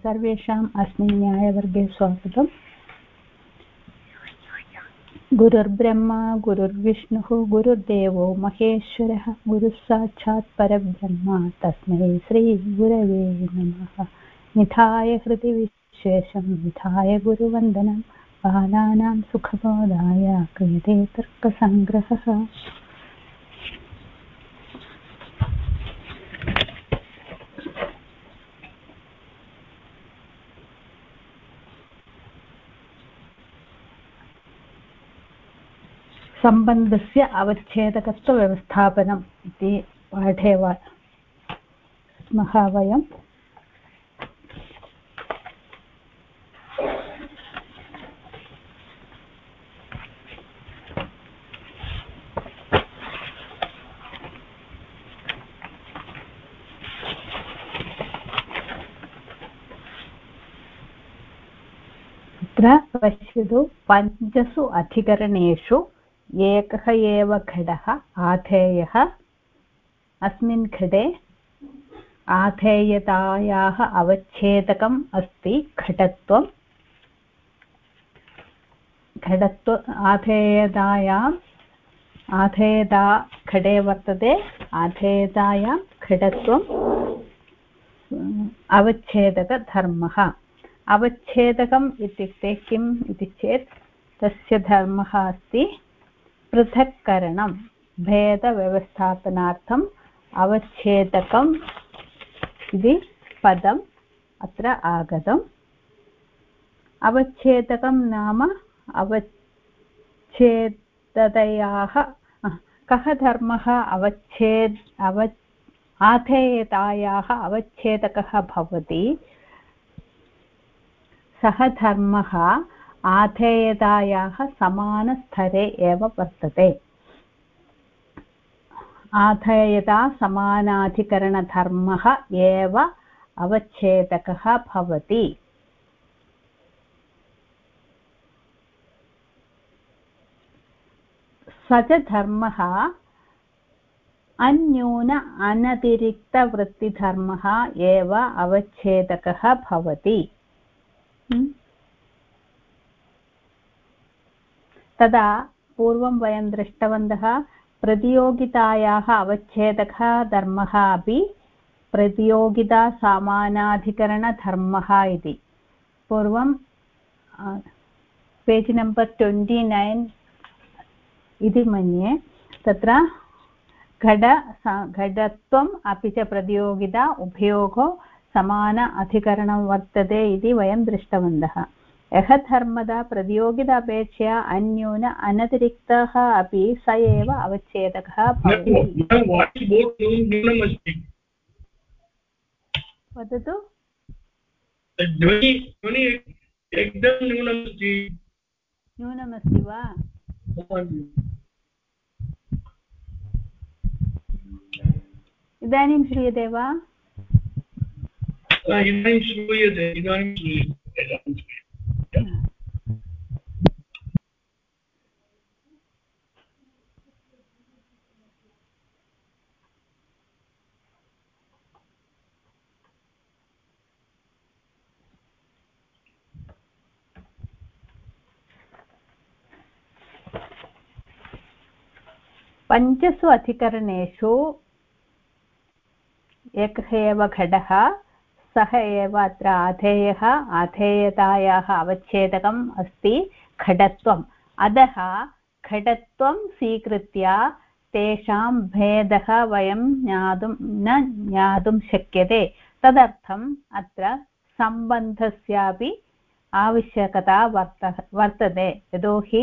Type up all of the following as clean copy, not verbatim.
सर्वेषाम् अस्मिन् न्यायवर्गे स्वागतम्। गुरुर्ब्रह्मा गुरुर्विष्णुः गुरुर्देवो महेश्वरः गुरुः साक्षात् परब्रह्म तस्मै श्रीगुरवे नमः। निधाय हृदि विश्वेशं विधाय गुरुवन्दनं बालानां सुखबोधाय क्रियते तर्कसङ्ग्रहः। सम्बन्धस्य अवच्छेदकत्वव्यवस्थापनम् इति पाठे स्मः वयम्। अत्र पश्यतु, पञ्चसु अधिकरणेषु एकः एव घटः आधेयः। अस्मिन् घटे आधेयतायाः अवच्छेदकम् अस्ति घटत्वम्। आधेयता घटे वर्तते। आधेयतायां घटत्वम् अवच्छेदकधर्मः। अवच्छेदकम् इत्युक्ते किम् इति चेत् तस्य धर्मः अस्ति पृथक्करणं। भेदव्यवस्थापनार्थम् अवच्छेदकम् इति पदम् अत्र आगतम्। अवच्छेदकं नाम अवच्छेदतयाः कः धर्मः आधेयतायाः अवच्छेदकः भवति। सः धर्मः आधेयतायाः समानस्तरे एव वर्तते। आधेयता समानाधिकरणधर्मः एव अवच्छेदकः भवति। स च धर्मः अन्यून अनतिरिक्तवृत्तिधर्मः एव अवच्छेदकः भवति। तदा पूर्वं वयं दृष्टवन्तः प्रतियोगितायाः अवच्छेदकः धर्मः अपि प्रतियोगिता समानाधिकरणधर्मः इति। पूर्वं पेज् नम्बर् 29 इति मन्ये तत्र घटत्वम् अपि च प्रतियोगिता उभयोः समान अधिकरणं वर्तते इति वयं दृष्टवन्तः। यः धर्मदा प्रतियोगितापेक्षया अन्यून अनतिरिक्तः अपि स एव अवच्छेदकः भवति। वदतु। न्यूनमस्ति वा? इदानीं श्रूयते वा? इदानीं श्रूयते। पञ्चसु अधिकरणेषु एकः एव घटः, सः एव अत्र आधेयः। आधेयतायाः अवच्छेदकम् अस्ति घटत्वम्। अतः घटत्वं स्वीकृत्य तेषां भेदः वयं न ज्ञातुं शक्यते। तदर्थम् अत्र सम्बन्धस्यापि आवश्यकता वर्तते। यतोहि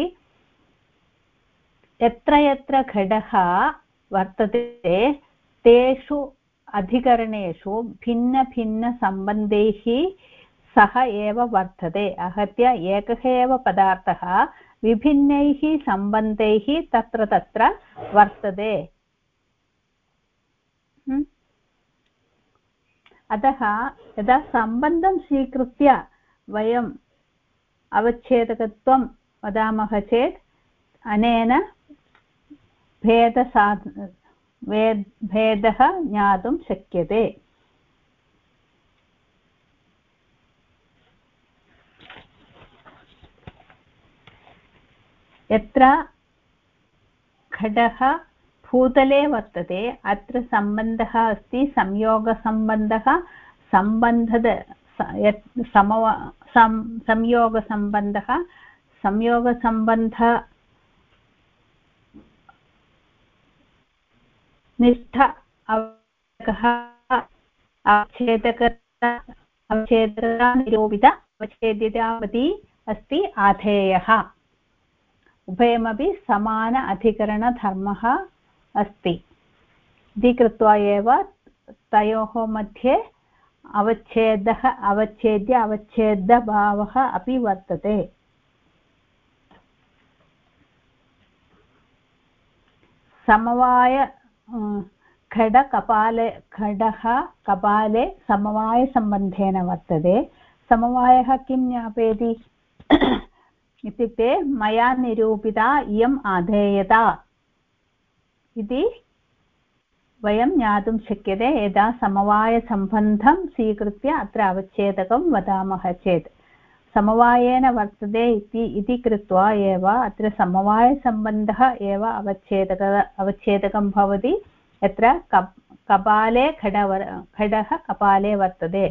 यत्र यत्र घटः वर्तते तेषु अधिकरणेषु भिन्नभिन्नसम्बन्धैः सह एव वर्तते। आहत्य एकः एव पदार्थः विभिन्नैः सम्बन्धैः तत्र वर्तते। अतः यदा सम्बन्धं स्वीकृत्य वयम् अवच्छेदकत्वं वदामः चेत् अनेन भेदः ज्ञातुं शक्यते। यत्र घटः भूतले वर्तते अत्र सम्बन्धः अस्ति संयोगसम्बन्धः संयोगसम्बन्धः निष्ठ अवच्छेदकता निरूपित अवच्छेद्यतावती अस्ति आधेयः उभयमपि समान अधिकरणधर्मः अस्ति इति कृत्वा एव तयोः मध्ये अवच्छेद्यभावः अपि वर्तते समवाय घटः कपाले समवायसम्बन्धेन वर्तते समवायः किं ज्ञापयति इत्युक्ते मया निरूपिता इयम् आधेयता इति वयं ज्ञातुं शक्यते यदा समवायसम्बन्धं स्वीकृत्य अत्र अवच्छेदकं वदामः चेत् समवायेन वर्तते इति कृत्वा एव अत्र समवायसम्बन्धः एव अवच्छेदकं भवति यत्र कपाले घटः कपाले वर्तते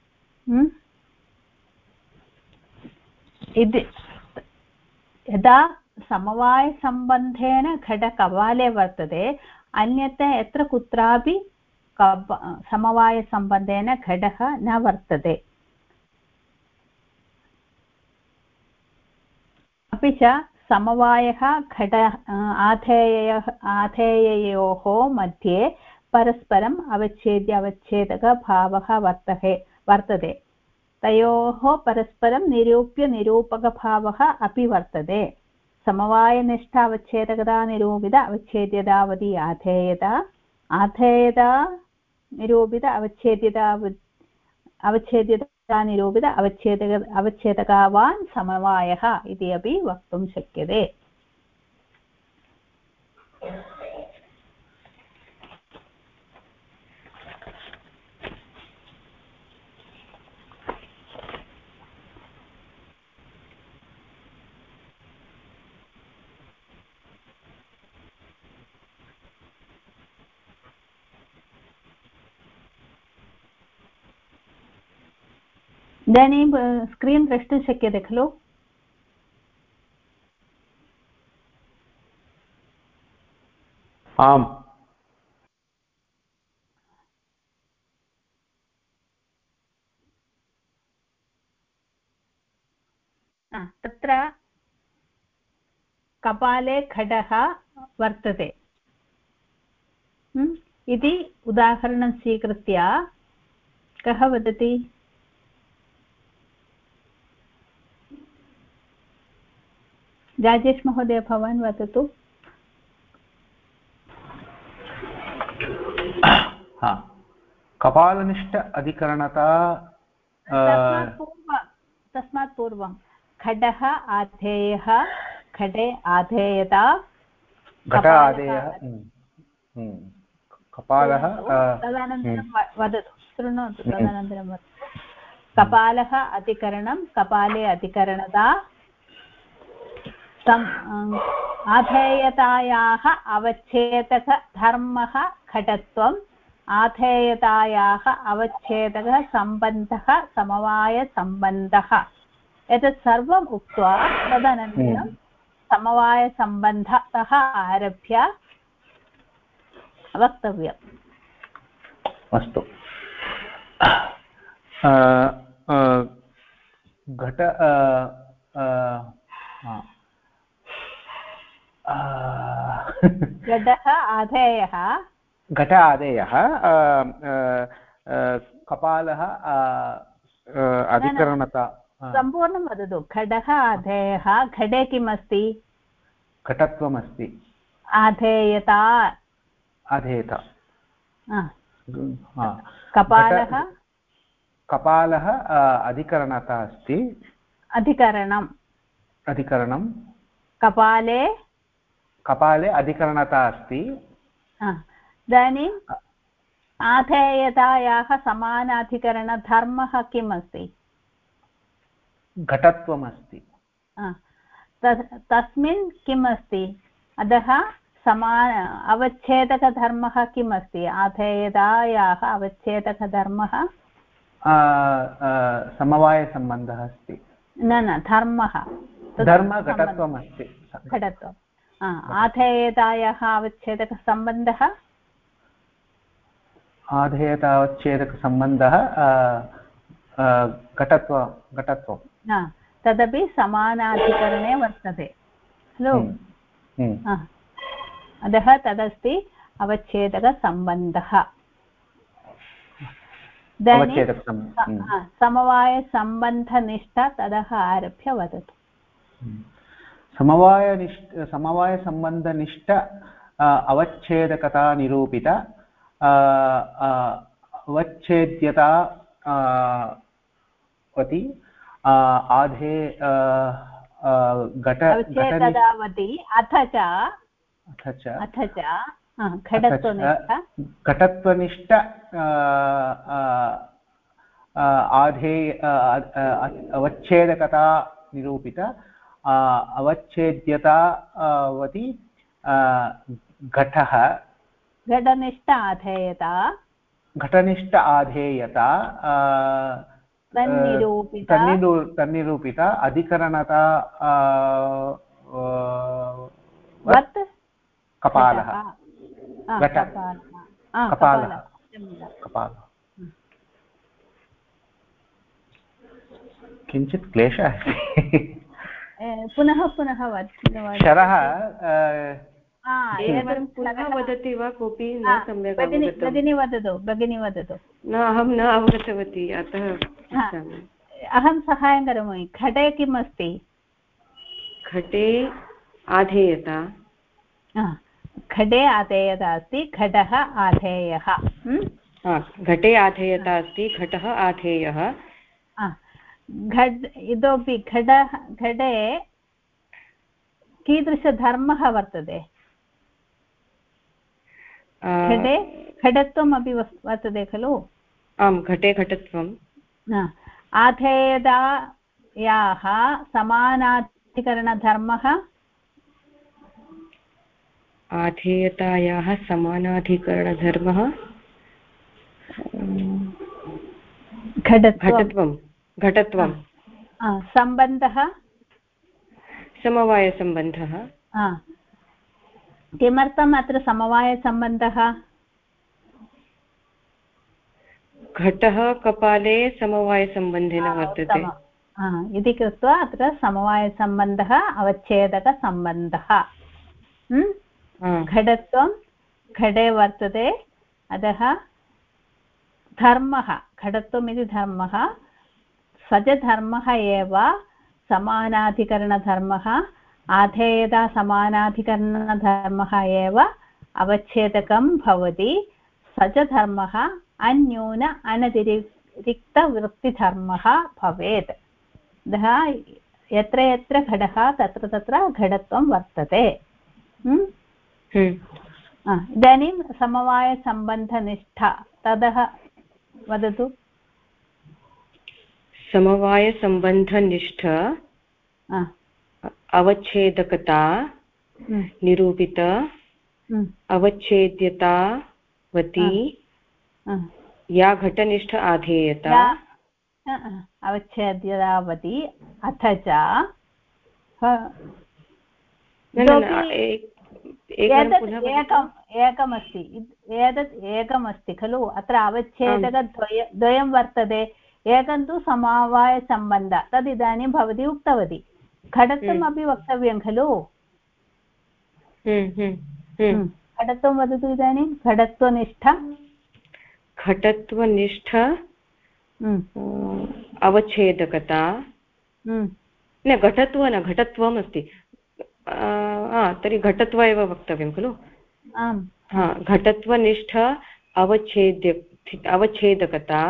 यदा समवायसम्बन्धेन घटकपाले वर्तते अन्यत्र यत्र कुत्रापि समवायसम्बन्धेन घटः न वर्तते अपि च समवायः आधेययोः मध्ये परस्परम् अवच्छेदकभावः वर्तते तयोः परस्परं निरूप्यनिरूपकभावः अपि वर्तते समवायनिष्ठ अवच्छेदकता निरूपित अवच्छेद्यतावती आधेयता निरूपित अवच्छेद्यता निरूपित अवच्छेदकवान् समवायः इति अपि वक्तुं शक्यते इदानीं स्क्रीन् द्रष्टुं शक्यते खलु आम् तत्र कपाले घटः वर्तते इति उदाहरणं स्वीकृत्य कः वदति राजेश महोदय भवान् वदतु कपालनिष्ठ अधिकरणता तस्मात् पूर्वं घटः आधेयः घटे आधेयता घट आधेयः कपालः तदनन्तरं वदतु शृणोतु तदनन्तरं वदतु कपालः अधिकरणं कपाले अधिकरणता आधेयतायाः अवच्छेदकधर्मः घटत्वम् आधेयतायाः अवच्छेदकसम्बन्धः समवायसम्बन्धः एतत् सर्वम् उक्त्वा तदनन्तरं समवायसम्बन्धतः आरभ्य वक्तव्यम् अस्तु घट घटः आधेयः घट आधेयः कपालः अधिकरणता सम्पूर्णं वदतु घटः आधेयः घटे किम् अस्ति घटत्वमस्ति आधेयता आधेयता कपालः कपालः अधिकरणता अस्ति अधिकरणं कपाले अधिकरणता अस्ति इदानीम् आधेयतायाः समानाधिकरणधर्मः किम् अस्ति घटत्वमस्ति तस्मिन् किम् अस्ति अतः अवच्छेदकधर्मः किम् अस्ति आधेयतायाः अवच्छेदकधर्मः समवायसम्बन्धः अस्ति न धर्मः धर्मघटत्वम् अस्ति घटत्वम् आधेयतायाः अवच्छेदकसम्बन्धः आधेयतावच्छेदकसम्बन्धः घटत्वं तदपि समानाधिकरणे वर्तते खलु अतः तदस्ति अवच्छेदकसम्बन्धः समवायसम्बन्धनिष्ठा ततः आरभ्य वदतु समवायसम्बन्धनिष्ठ अवच्छेदकता निरूपिता अवच्छेद्यता वति आधे अवच्छेदतावति अथ च घटत्वनिष्ठ अवच्छेदकता निरूपिता अवच्छेद्यतावति घटनिष्ठ आधेयता तन्निरूपिता अधिकरणता कपालः किञ्चित् क्लेशः अस्ति पुनः शरः पुनः वदति वा कोऽपि न सम्यक् भगिनी वदतु न अहं न अवगतवती अतः अहं साहाय्यं करोमि घटे किम् अस्ति घटे आधेयता घटे आधेयता अस्ति घटः आधेयः घटे आधेयता अस्ति घटः आधेयः इतोपि घटे कीदृशधर्मः वर्तते घटे घटत्वम् अपि वर्तते खलु आम् घटे घटत्वम् आधेयतायाः समानाधिकरणधर्मः आधेयतायाः समानाधिकरणधर्मः घटत्वं सम्बन्धः समवायसम्बन्धः किमर्थम् अत्र समवायसम्बन्धः घटः कपाले समवायसम्बन्धेन वर्तते इति कृत्वा अत्र समवायसम्बन्धः अवच्छेदकसम्बन्धः घटत्वं घटे वर्तते अतः धर्मः घटत्वम् इति धर्मः स च धर्मः एव समानाधिकरणधर्मः आधेयता समानाधिकरणधर्मः एव अवच्छेदकं भवति स च धर्मः अन्यून अनतिरिक्तवृत्तिधर्मः भवेत् अतः यत्र यत्र घटः तत्र तत्र घटत्वं वर्तते इदानीं समवायसम्बन्धनिष्ठा ततः वदतु समवायसम्बन्धनिष्ठ अवच्छेदकता निरूपित अवच्छेद्यतावती या घटनिष्ठ आधेयता अवच्छेद्यतावती अथ च एकमस्ति एतत् एकमस्ति खलु अत्र अवच्छेदकद्वयं वर्तते एकं तु समवायसम्बन्ध तद् इदानीं भवती उक्तवती घटत्वम् अपि वक्तव्यं खलु घटत्वं वदतु इदानीं घटत्वनिष्ठ अवच्छेदकता न घटत्वम् अस्ति तर्हि घटत्व एव वक्तव्यं खलु घटत्वनिष्ठ अवच्छेदकता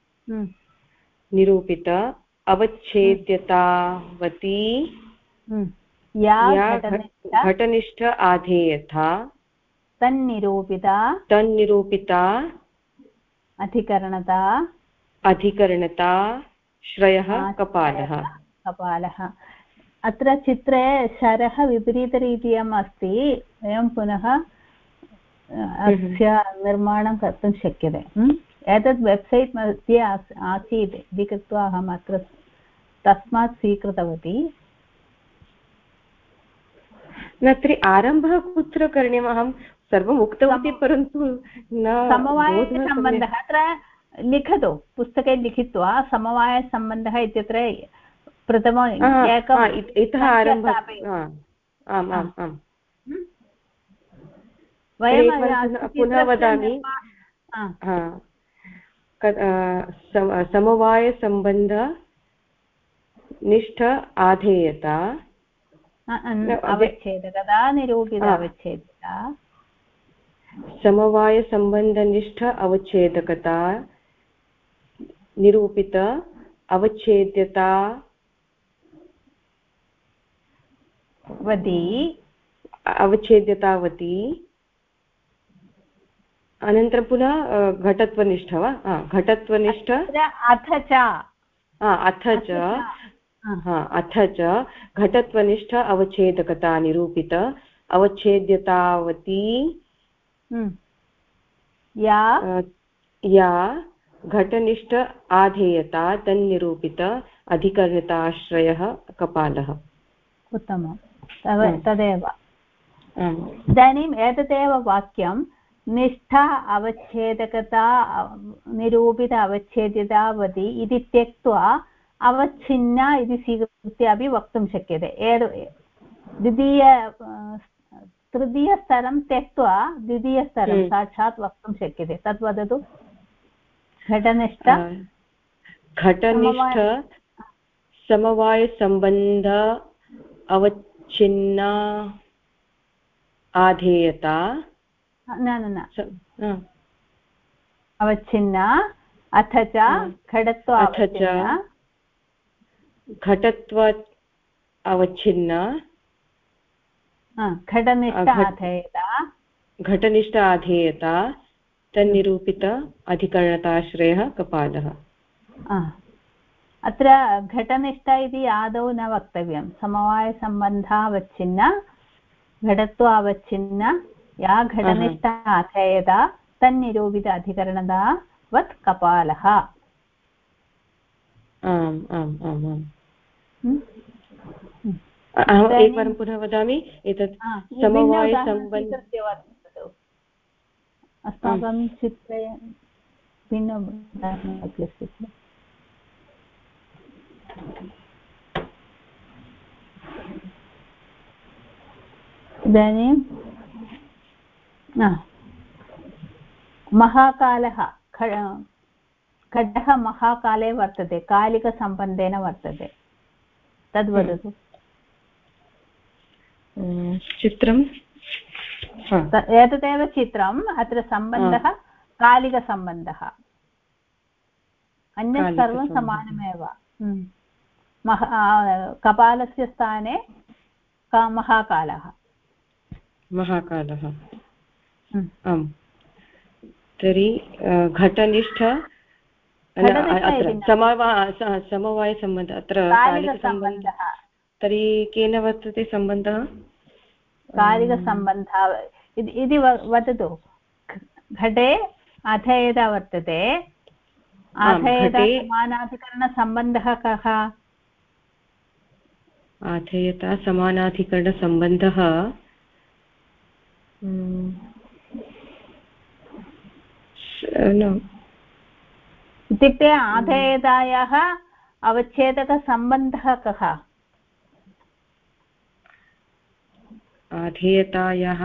निरूपित अवच्छेद्यतावती या घटनिष्ठ आधेयता तन्निरूपिता अधिकरणता श्रयः कपालः अत्र चित्रे शरः विपरीतरीत्याम् अस्ति वयं पुनः अस्य निर्माणं कर्तुं शक्यते एतत् वेब्सैट् मध्ये आसीत् इति कृत्वा अहम् अत्र तस्मात् स्वीकृतवती तर्हि आरम्भः कुत्र करणीयम् अहं सर्वम् उक्तवती परन्तु न समवायसम्बन्धः अत्र लिखतु पुस्तके लिखित्वा समवायसम्बन्धः इत्यत्र प्रथम इतः आरम्भः आम् आम् आम् पुनः वदामि समवायसम्बन्ध निष्ठ आधेयता अवच्छेदकता निरूपित अवच्छेदकता समवायसम्बन्धनिष्ठ अवच्छेदकता निरूपित अवच्छेद्यता अवच्छेद्यतावती अनन्तरं पुनः घटत्वनिष्ठ वा घटत्वनिष्ठ अथ च घटत्वनिष्ठ अवच्छेदकता निरूपित अवच्छेद्यतावती या घटनिष्ठ आधेयता तन्निरूपित अधिकरणताश्रयः कपालः उत्तमं तदेव इदानीम् एतदेव वाक्यं निष्ठा अवच्छेदकता निरूपित अवच्छेद्यतावती इति त्यक्त्वा अवच्छिन्ना इति स्वीकृत्य अपि वक्तुं शक्यते तृतीयस्तरं त्यक्त्वा द्वितीयस्तरं साक्षात् वक्तुं शक्यते तद् वदतु घटनिष्ठ समवायसम्बन्ध अवच्छिन्ना आधेयता न अवच्छिन्ना अथ च घटत्व अवच्छिन्ना घटनिष्ठ आधेयता तन्निरूपित अधिकरणताश्रयः कपालः अत्र घटनिष्ठ इति आदौ न वक्तव्यं समवायसम्बन्धावच्छिन्न घटत्वावच्छिन्न या घटनिष्ठ आधेयता तन्निरूपित अधिकरणतावत् कपालः आम् आम् आम् आम् अहम् एकवारं पुनः वदामि एतत् समवायसम्बन्धः अस्माकं चित्रे भिन्नम् अस्ति इदानीं महाकालः खड्गः महाकाले वर्तते कालिकसम्बन्धेन वर्तते तद् वदतु चित्रं एतदेव चित्रम् अत्र सम्बन्धः कालिकसम्बन्धः अन्यत् सर्वं समानमेव कपालस्य स्थाने महाकालः आम् तर्हि घटनिष्ठ समवायसम्बन्धः अत्र कालिकसम्बन्धः तर्हि केन वर्तते सम्बन्धः कालिकसम्बन्धः इति वदतु घटे अधेयता वर्तते अधेयता समानाधिकरणसम्बन्धः कः अधेयता समानाधिकरणसम्बन्धः इत्युक्ते आधेयतायाः अवच्छेदकसम्बन्धः कः आधेयतायाः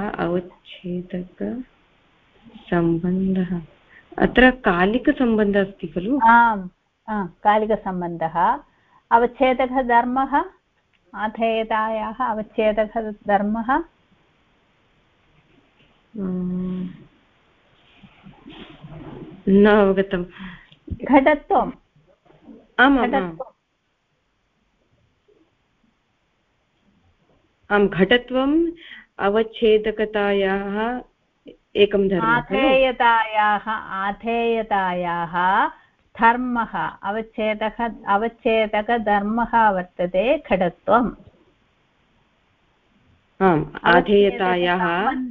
अवच्छेदकसम्बन्धः अत्र कालिकसम्बन्धः अस्ति खलु आम् कालिकसम्बन्धः अवच्छेदकः धर्मः आधेयतायाः अवच्छेदकः धर्मः न अवगतम् घटत्वम् आम् घटत्वम् अवच्छेदकतायाः एकं धर्मः आधेयतायाः धर्मः अवच्छेदकधर्मः वर्तते घटत्वम् आम् आधेयतायाः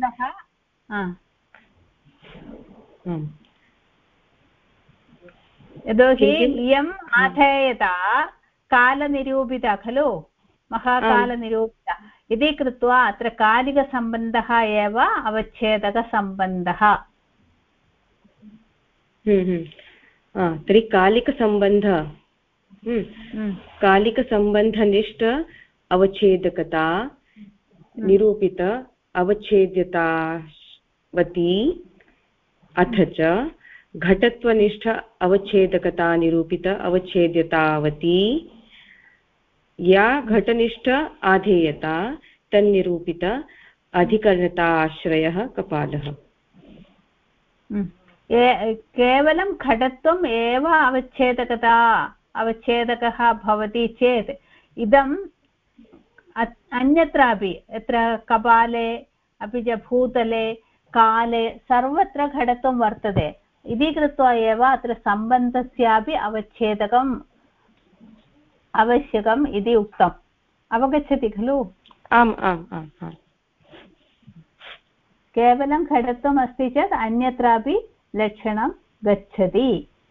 यतोहि इयम् आधेयता कालनिरूपिता खलु महाकालनिरूपिता इति कृत्वा अत्र कालिकसम्बन्धः एव अवच्छेदकसम्बन्धः। तर्हि कालिकसम्बन्धनिष्ठ अवच्छेदकता निरूपित अवच्छेद्यतावती अथ च घटत्वनिष्ठ अवच्छेदकता निरूपित अवच्छेद्यतावती या घटनिष्ठ आधेयता तन्निरूपित अधिकरणताश्रयः कपालः। केवलं घटत्वम् एव अवच्छेदकः भवति चेत् इदम् अन्यत्रापि यत्र कपाले अपि च भूतले काले सर्वत्र घटत्वं वर्तते इति कृत्वा एव अत्र सम्बन्धस्यापि अवच्छेदकम् आवश्यकम् इति उक्तम्। अवगच्छति खलु? आम् आम् आम् आम्। केवलं घटत्वम् अस्ति चेत् अन्यत्रापि लक्षणं गच्छति।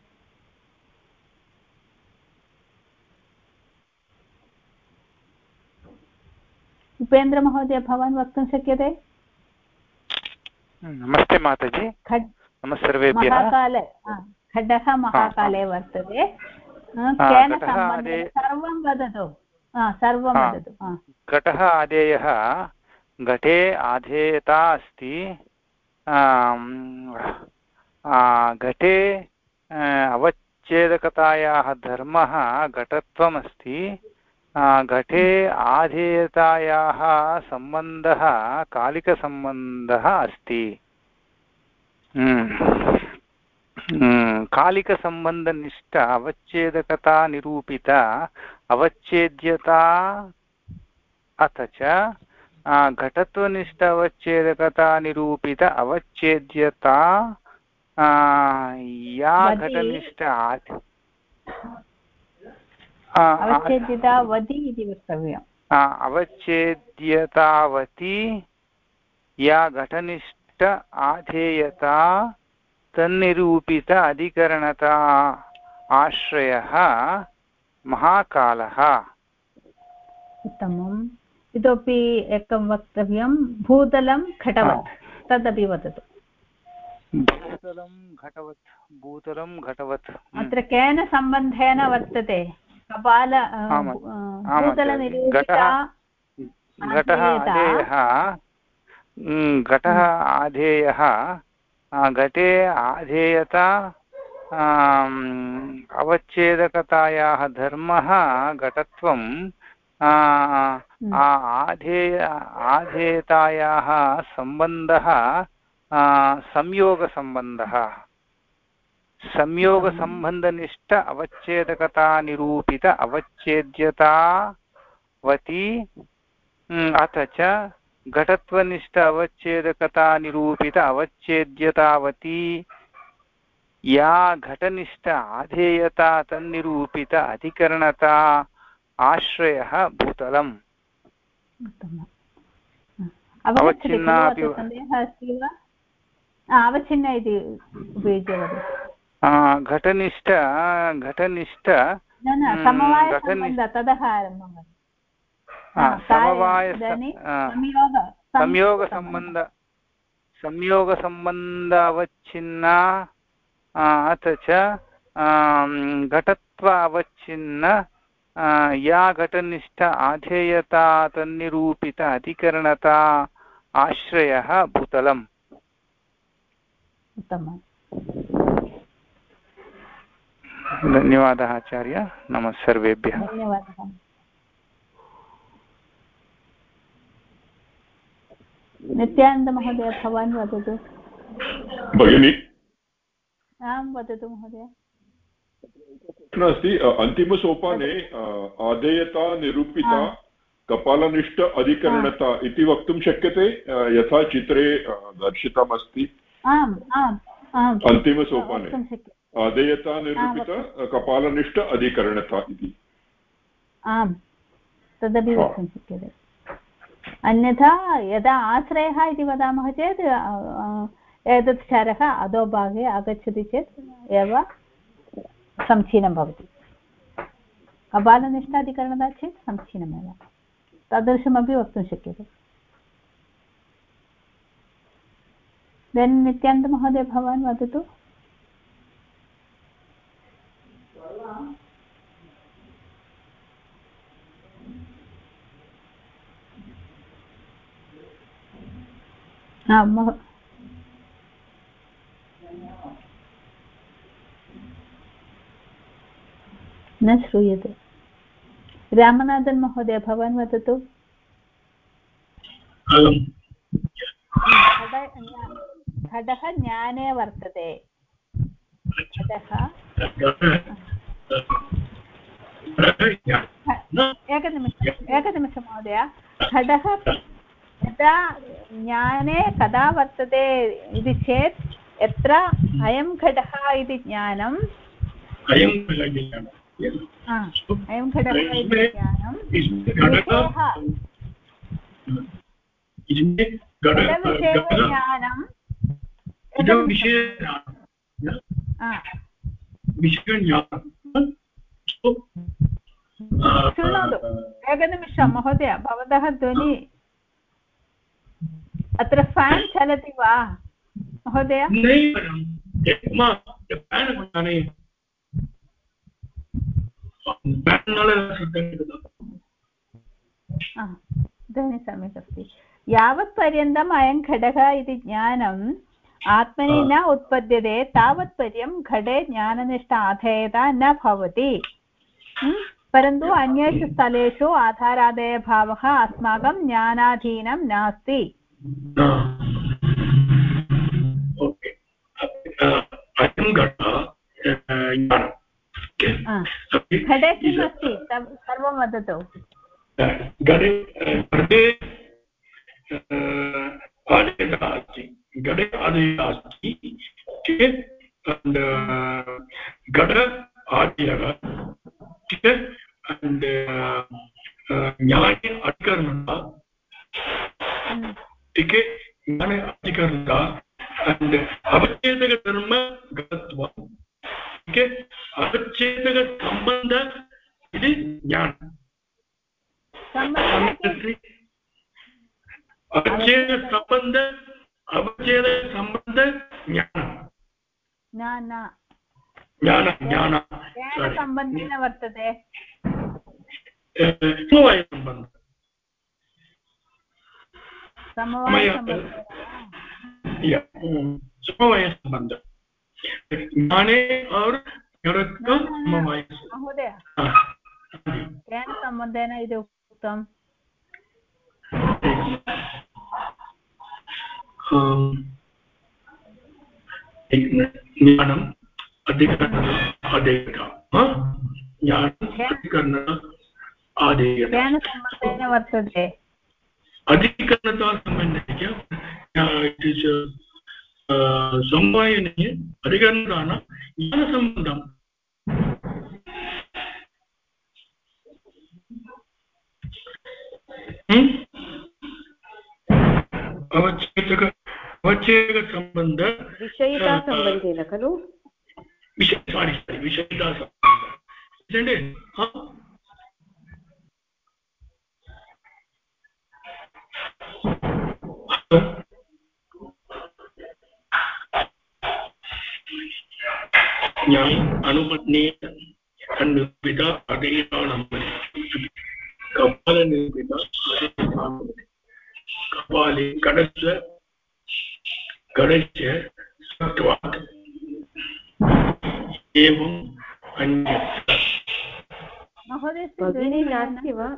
उपेन्द्रमहोदय भवान् वक्तुं शक्यते? नमस्ते माताजि। नमस्ते सर्वेभ्यः। महाकाले खड्डः महाकाले वर्तते। केन सम्बन्धेन सर्वं वदतु। सर्वं वदतु। घटः आधेयः घटे आधेयता अस्ति। घटे अवच्छेदकतायाः धर्मः घटत्वमस्ति। घटे आधेयतायाः सम्बन्धः कालिकसम्बन्धः अस्ति। कालिकसम्बन्धनिष्ठ अवच्छेदकता निरूपित अवच्छेद्यता अथ च घटत्वनिष्ठ अवच्छेदकता निरूपित अवच्छेद्यता या घटनिष्ठ अवच्छेद्यतावती इति वक्तव्यम्। अवच्छेद्यतावती या घटनिष्ठ आधेयता तन्निरूपित अधिकरणता आश्रयः महाकालः। उत्तमम्। इतोपि एकं वक्तव्यं भूतलं घटवत् तदपि वदतु। भूतलं घटवत् अत्र केन सम्बन्धेन वर्तते? कपाल भूतलनिरूपिता घटः आधेयः घटे आधेयता अवच्छेदकतायाः धर्मः घटत्वं आधेयतायाः सम्बन्धः संयोगसम्बन्धः। संयोगसम्बन्धनिष्ठ अवच्छेदकता निरूपित अवच्छेद्यतावती अथ च घटत्वनिष्ठ अवच्छेदकता निरूपित अवच्छेद्यतावती या घटनिष्ठ आधेयता तन्निरूपित अधिकरणता आश्रयः भूतलम्। अवच्छिन्नापि सन्देहः अस्ति वा? अवच्छिन्न इति उपयुज्य वदतु। घटनिष्ठ समवायसम्बन्धः ततः आरम्भं वदतु। संयोगसम्बन्ध अवच्छिन्ना अथ च घटत्व अवच्छिन्न या घटनिष्ठ आधेयता तन्निरूपित अधिकरणता आश्रयः भूतलम्। उत्तमम्। धन्यवादः आचार्य। नमः सर्वेभ्यः। धन्यवादः। नित्यानन्दमहोदय भवान् वदतु। भगिनी आं वदतु महोदय। अस्ति अन्तिमसोपाने आधेयता निरूपिता कपालनिष्ठ अधिकरणता इति वक्तुं शक्यते यथा चित्रे दर्शितमस्ति। आम् आम् आम् अन्तिमसोपाने आधेयता निरूपिता कपालनिष्ठ अधिकरणता इति। आम् तदपि वक्तुं शक्यते। अन्यथा यदा आश्रयः इति वदामः चेत् एतत् क्षारः अधोभागे आगच्छति चेत् एव समीचीनं भवति कपालनिष्ठाधिकरणता चेत् समीचीनमेव तादृशमपि वक्तुं शक्यते नित्यानन्दमहोदय भवान् वदतु न श्रूयते रामनाथन् महोदय भवान् वदतु घटः ज्ञाने वर्तते एकनिमिषं महोदय घटः यदा ज्ञाने कदा वर्तते इति चेत् यत्र अयं घटः इति ज्ञानं अयं घटः इति ज्ञानं शृणोतु एकनिमिषं महोदय भवतः ध्वनि अत्र फेन् चलति वा महोदय ध्वनि सम्यक् अस्ति यावत्पर्यन्तम् अयं घटः इति ज्ञानम् आत्मनि न उत्पद्यते तावत्पर्यं घटे ज्ञाननिष्ठ आधेयता न भवति परन्तु अन्येषु स्थलेषु आधारादेयभावः अस्माकं ज्ञानाधीनं नास्ति घटे किम् अस्ति सर्वं वदतु घटे आदयः अस्ति चेत् घट आदयः and ज्ञाने अधिकरणता ठीक है ज्ञाने अधिकरणता and अवच्छेदक धर्म घटत्व ठीक है अवच्छेदक संबंध इति ज्ञान अवच्छेदक संबंध ज्ञान ज्ञान सम्बन्धेन वर्तते समवायसम्बन्ध ज्ञाने और महोदय केन सम्बन्धेन इति उक्तम् ज्ञानम् अधिकरण केन सम्बन्धेन वर्तते अधिकरणता सम्बन्धेन समवायने अधिकरणतान ज्ञानसम्बन्धम् अवच्छेदकसम्बन्ध विषयितासम्बन्धेन खलु विषयितासम्बन्ध ज्ञान अनुपत्नी निरूपित अधीनानां कपाल निरूपित कपाले गणस्य सत्वात् एवं अन्यत्र महोदय भगिनी नास्ति वा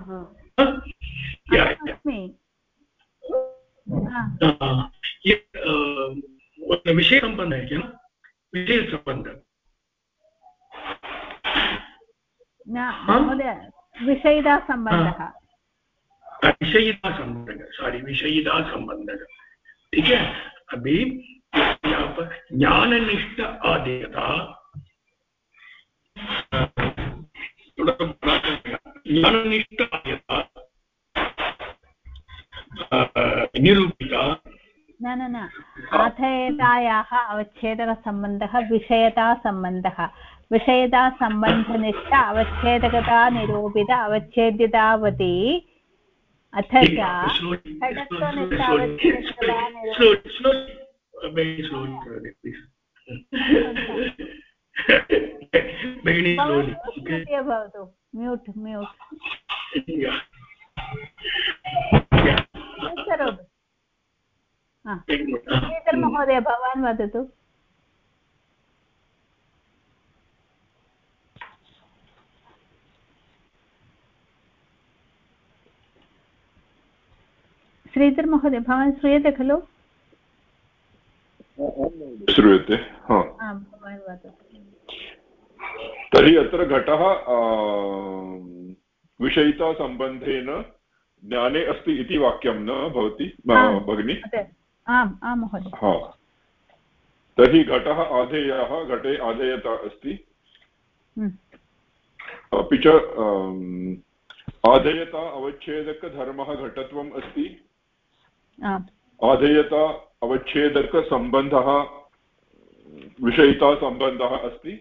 विषयसम्बन्ध है क्या विषयसम्बन्ध महोदय विषयितासम्बन्धः विषयितासम्बन्धः ठीक है अभी ज्ञाननिष्ठ आदेयता ज्ञाननिष्ठ आदेयता निरूपिता न आधेयतायाः अवच्छेदकसम्बन्धः विषयतासम्बन्धः विषयतासम्बन्धनिष्ठ अवच्छेदकता निरूपित अवच्छेद्यतावती अथ च घटत्वनिष्ठ अवच्छेदकता भवतु म्यूट् करोतु महोदय भवान् वदतु श्रीधर महोदय भवान् श्रूयते खलु श्रूयते भवान् वदतु तर्हि अत्र घटः विषयितासम्बन्धेन ज्ञाने अस्ति इति वाक्यं न भवति भगिनि आम् महोदय तर्हि घटः आधेयः घटे आधेयता अस्ति अपि च आधेयता अवच्छेदकधर्मः घटत्वम् अस्ति आधेयता अवच्छेदकसम्बन्धः विषयितासम्बन्धः अस्ति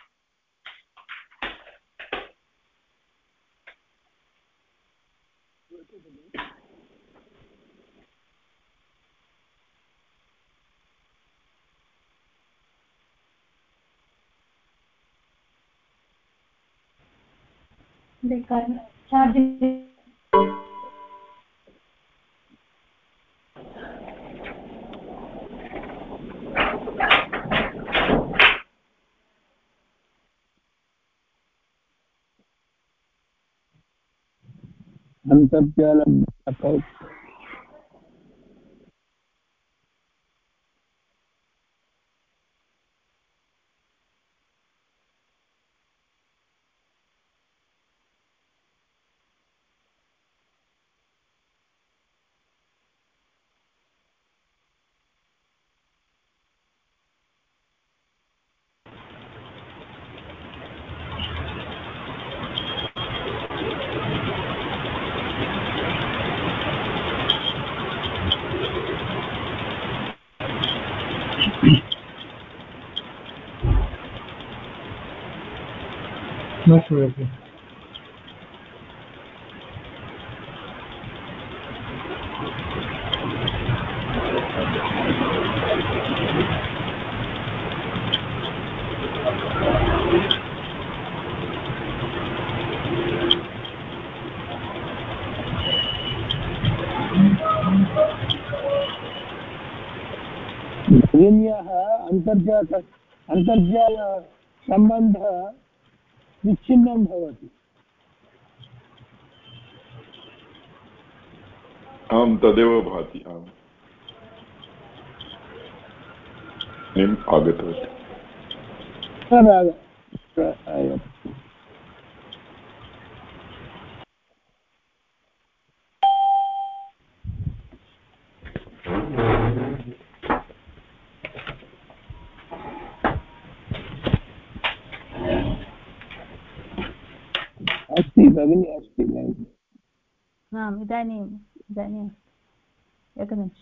अन्तर्जालं न श्रूयते भगिन्याः अन्तर्जालसम्बन्धः विच्छिन्नं भवति आम् तदेव भाति आम् आगतवती अस्ति भगिनी अस्ति इदानीम् एकनिमिषम्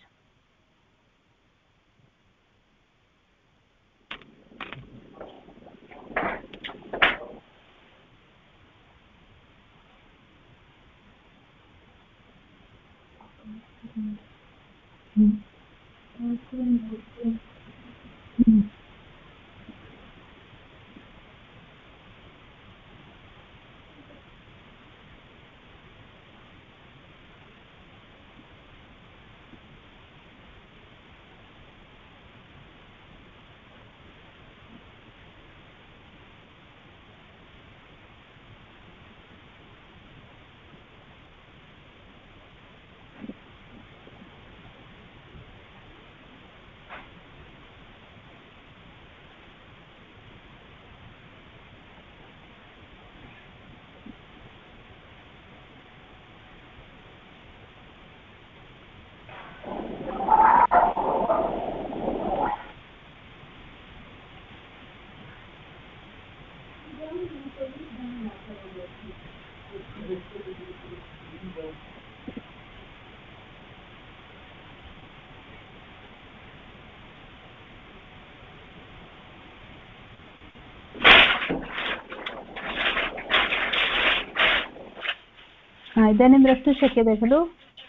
इदानीं द्रष्टुं शक्यते खलु?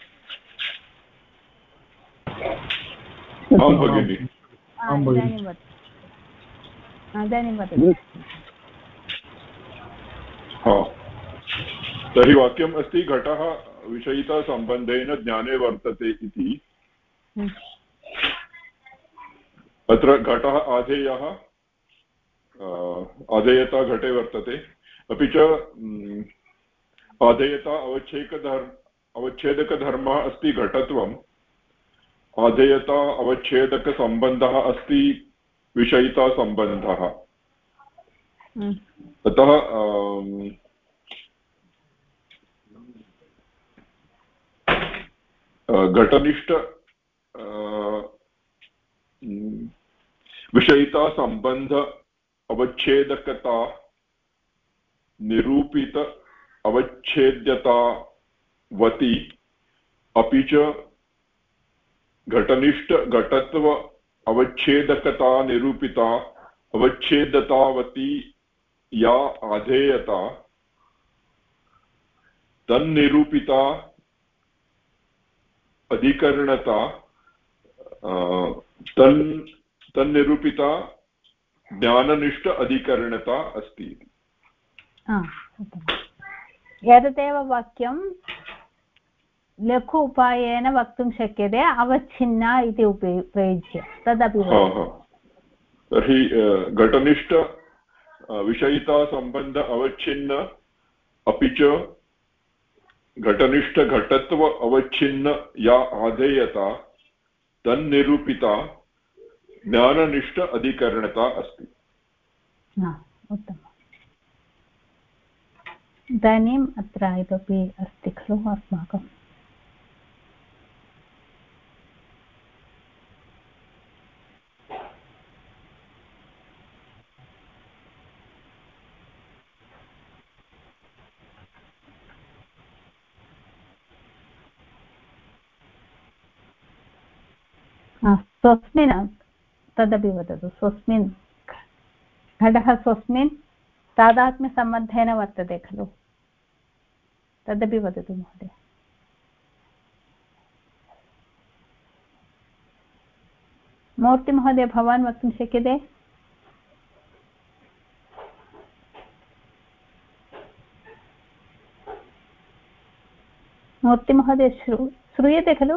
आं भगिनि। इदानीं वदतु। तर्हि वाक्यम् अस्ति घटः विषयितासम्बन्धेन ज्ञाने वर्तते इति। अत्र घटः आधेयः, आधेयता घटे वर्तते, अपि च आधेयता अवच्छेदकधर्मः अस्ति घटत्वम्, आधेयता अवच्छेदकसम्बन्धः अस्ति विषयितासम्बन्धः। अतः घटनिष्ठ विषयितासम्बन्ध अवच्छेदकता निरूपित अवच्छेद्यतावती अपि च घटनिष्ठ घटत्व अवच्छेदकता निरूपिता अवच्छेदतावती या आधेयता तन्निरूपिता अधिकरणता तन्निरूपिता ज्ञाननिष्ठ अधिकरणता अस्ति। एतदेव वाक्यं लघु उपायेन वक्तुं शक्यते, अवच्छिन्ना इति उपयुज्य। तदपि तर्हि घटनिष्ठ विषयितासम्बन्ध अवच्छिन्न अपि च घटनिष्ठ घटत्व अवच्छिन्न या आधेयता तन्निरूपिता ज्ञाननिष्ठ अधिकरणता अस्ति। उत्तमम्। इदानीम् अत्र इतोपि अस्ति खलु अस्माकम् स्वस्मिन् तदपि वदतु। स्वस्मिन् घटः स्वस्मिन् तादात्म्यसम्बन्धेन वर्तते खलु, तदपि वदतु महोदय। मूर्तिमहोदय, भवान् वक्तुं शक्यते? मूर्तिमहोदय श्रूयते खलु?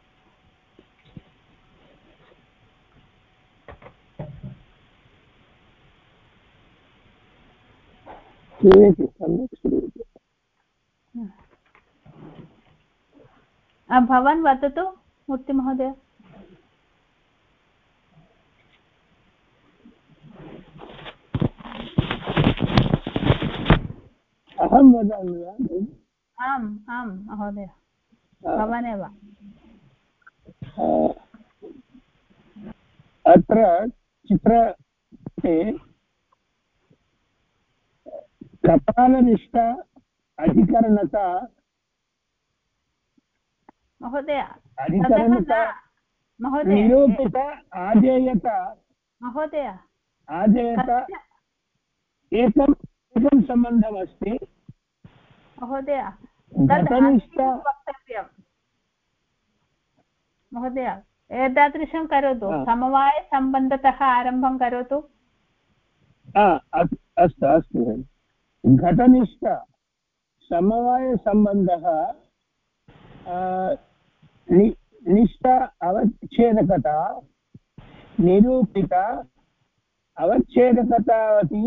श्रूयते, सम्यक् श्रूयते। भवान् वदतु मूर्तिमहोदय। अहं वदामि वा? आम् आम् महोदय, भवानेव। अत्र चित्रे कपालनिष्ठा अधिकरणता महोदय निरूपित आधेयता महोदय आधेयता एकं सम्बन्धमस्ति महोदय। घटनिष्ठ वक्तव्यं महोदय, एतादृशं करोतु। समवायसम्बन्धतः आरम्भं करोतु। अस्तु अस्तु। घटनिष्ठ समवायसम्बन्धः निष्ठ अवच्छेदकता निरूपिता अवच्छेदकतावती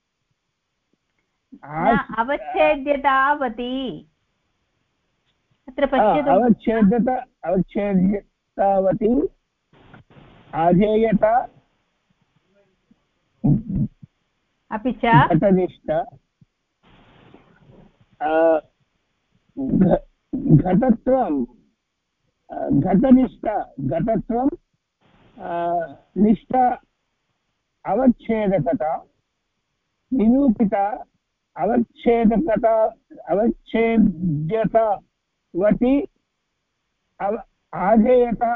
अवच्छेद्यतावती। अत्र पश्यतु, अवच्छेद्यतावती आधेयता अपि च घटनिष्ठ घटत्वं घटनिष्ठ घटत्वं निष्ठ अवच्छेदकता निरूपिता अवच्छेदकता अवच्छेद्यतावती आधेयता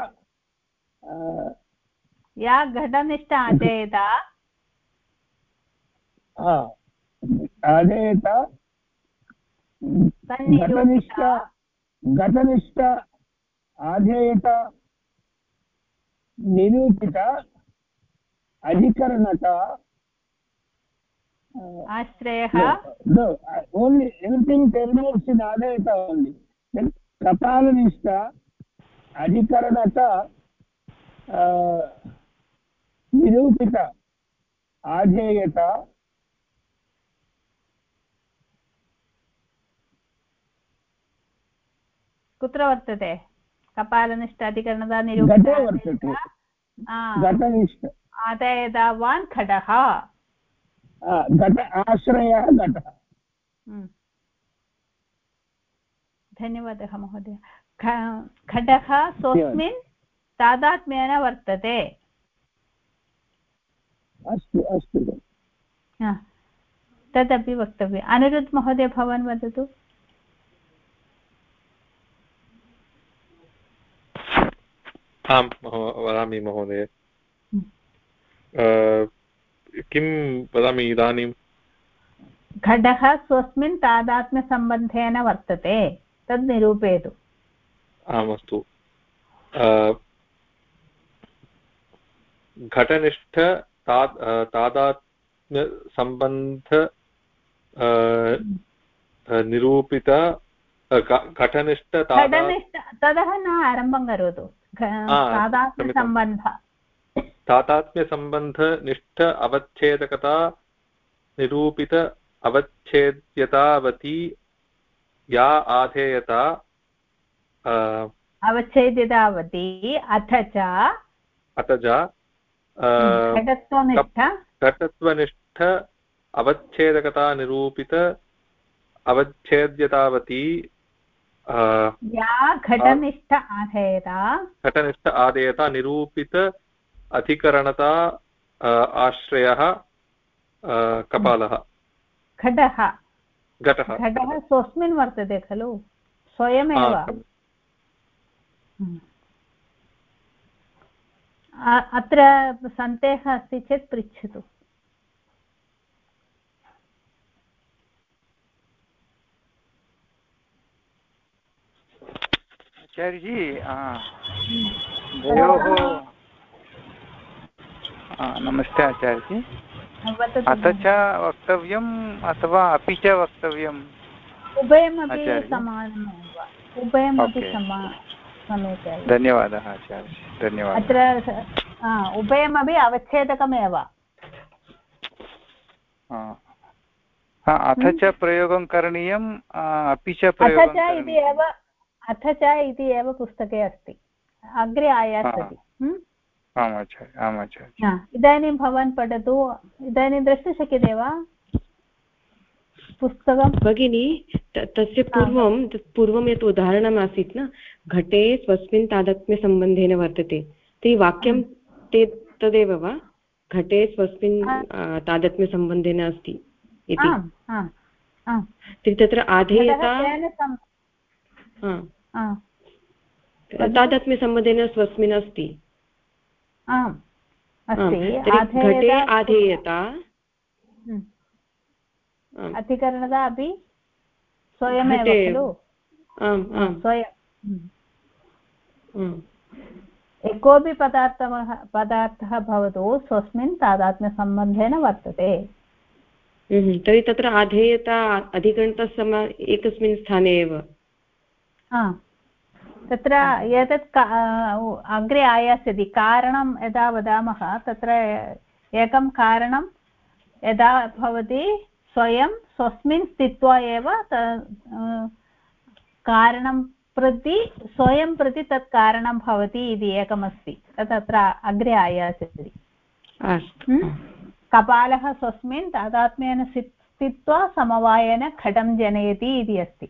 या घटनिष्ठ आधेयता आधेयता घटनिष्ठ आधेयता निरूपिता अधिकरणता आश्रयः only everything terminates in adayata only. Then kapalanishta adhikaranata nirupita adheyata कुत्र वर्तते कपालनिष्ठ अधिकरणता निरूपिता वर्तते घटनिष्ठ आदयदावान् खडः घट आश्रयः घटः धन्यवादः महोदय खडः स्वस्मिन् तादात्म्येन वर्तते अस्तु अस्तु तदपि वक्तव्यम् अनिरुद्ध महोदय भवान् वदतु आं वदामि महोदय किं वदामि इदानीं घटः स्वस्मिन् तादात्म्यसम्बन्धेन वर्तते तद् निरूपयतु आम् अस्तु घटनिष्ठ तादात्म्यसम्बन्ध निरूपित घटनिष्ठ ततः न आरम्भं करोतु तादात्म्यसम्बन्धनिष्ठ अवच्छेदकता निरूपित अवच्छेद्यतावती या आधेयता अवच्छेद्यतावती अथ च घटत्वनिष्ठ अवच्छेदकता निरूपित अवच्छेद्यतावती या घटनिष्ठ आधेयता निरूपित अधिकरणता आश्रयः कपालः घटः घटः स्वस्मिन् वर्तते खलु स्वयमेव अत्र सन्देहः अस्ति चेत् पृच्छतु आचार्यजी द्वयोः नमस्ते आचार्यजी अथ च वक्तव्यम् अथवा अपि च वक्तव्यम् उभयमपि समानमेव उभयमपि सम्यक् धन्यवादः आचार्य धन्यवादः अत्र उभयमपि अवच्छेदकमेव अथ च प्रयोगं करणीयम् अपि च अथ च इति एव पुस्तके अस्ति अग्रे आयास्यति आम् आचार्य इदानीं भवान् पठतु इदानीं द्रष्टुं शक्यते वा पुस्तकं भगिनी तस्य पूर्वं यत् उदाहरणम् आसीत् न घटे स्वस्मिन् तादात्म्यसम्बन्धेन वर्तते तर्हि वाक्यं तदेव वा घटे स्वस्मिन् तादात्म्यसम्बन्धेन अस्ति इति तर्हि तत्र आधेयता तादात्म्यसम्बन्धेन स्वस्मिन् अस्ति घटे आधेयता अधिकरणता अपि स्वयमेव खलु एकोऽपि पदार्थः भवतु स्वस्मिन् तादात्म्यसम्बन्धेन वर्तते तर्हि तत्र आधेयता अधिकरणता एकस्मिन् स्थाने एव तत्र एतत् अग्रे आयास्यति कारणं यदा वदामः तत्र एकं कारणं यदा भवति स्वयं स्वस्मिन् स्थित्वा एव कारणं प्रति स्वयं प्रति तत् कारणं भवति इति एकमस्ति तत् अत्र अग्रे आयास्यति कपालः स्वस्मिन् तादात्म्येन स्थित्वा समवायेन घटं जनयति इति अस्ति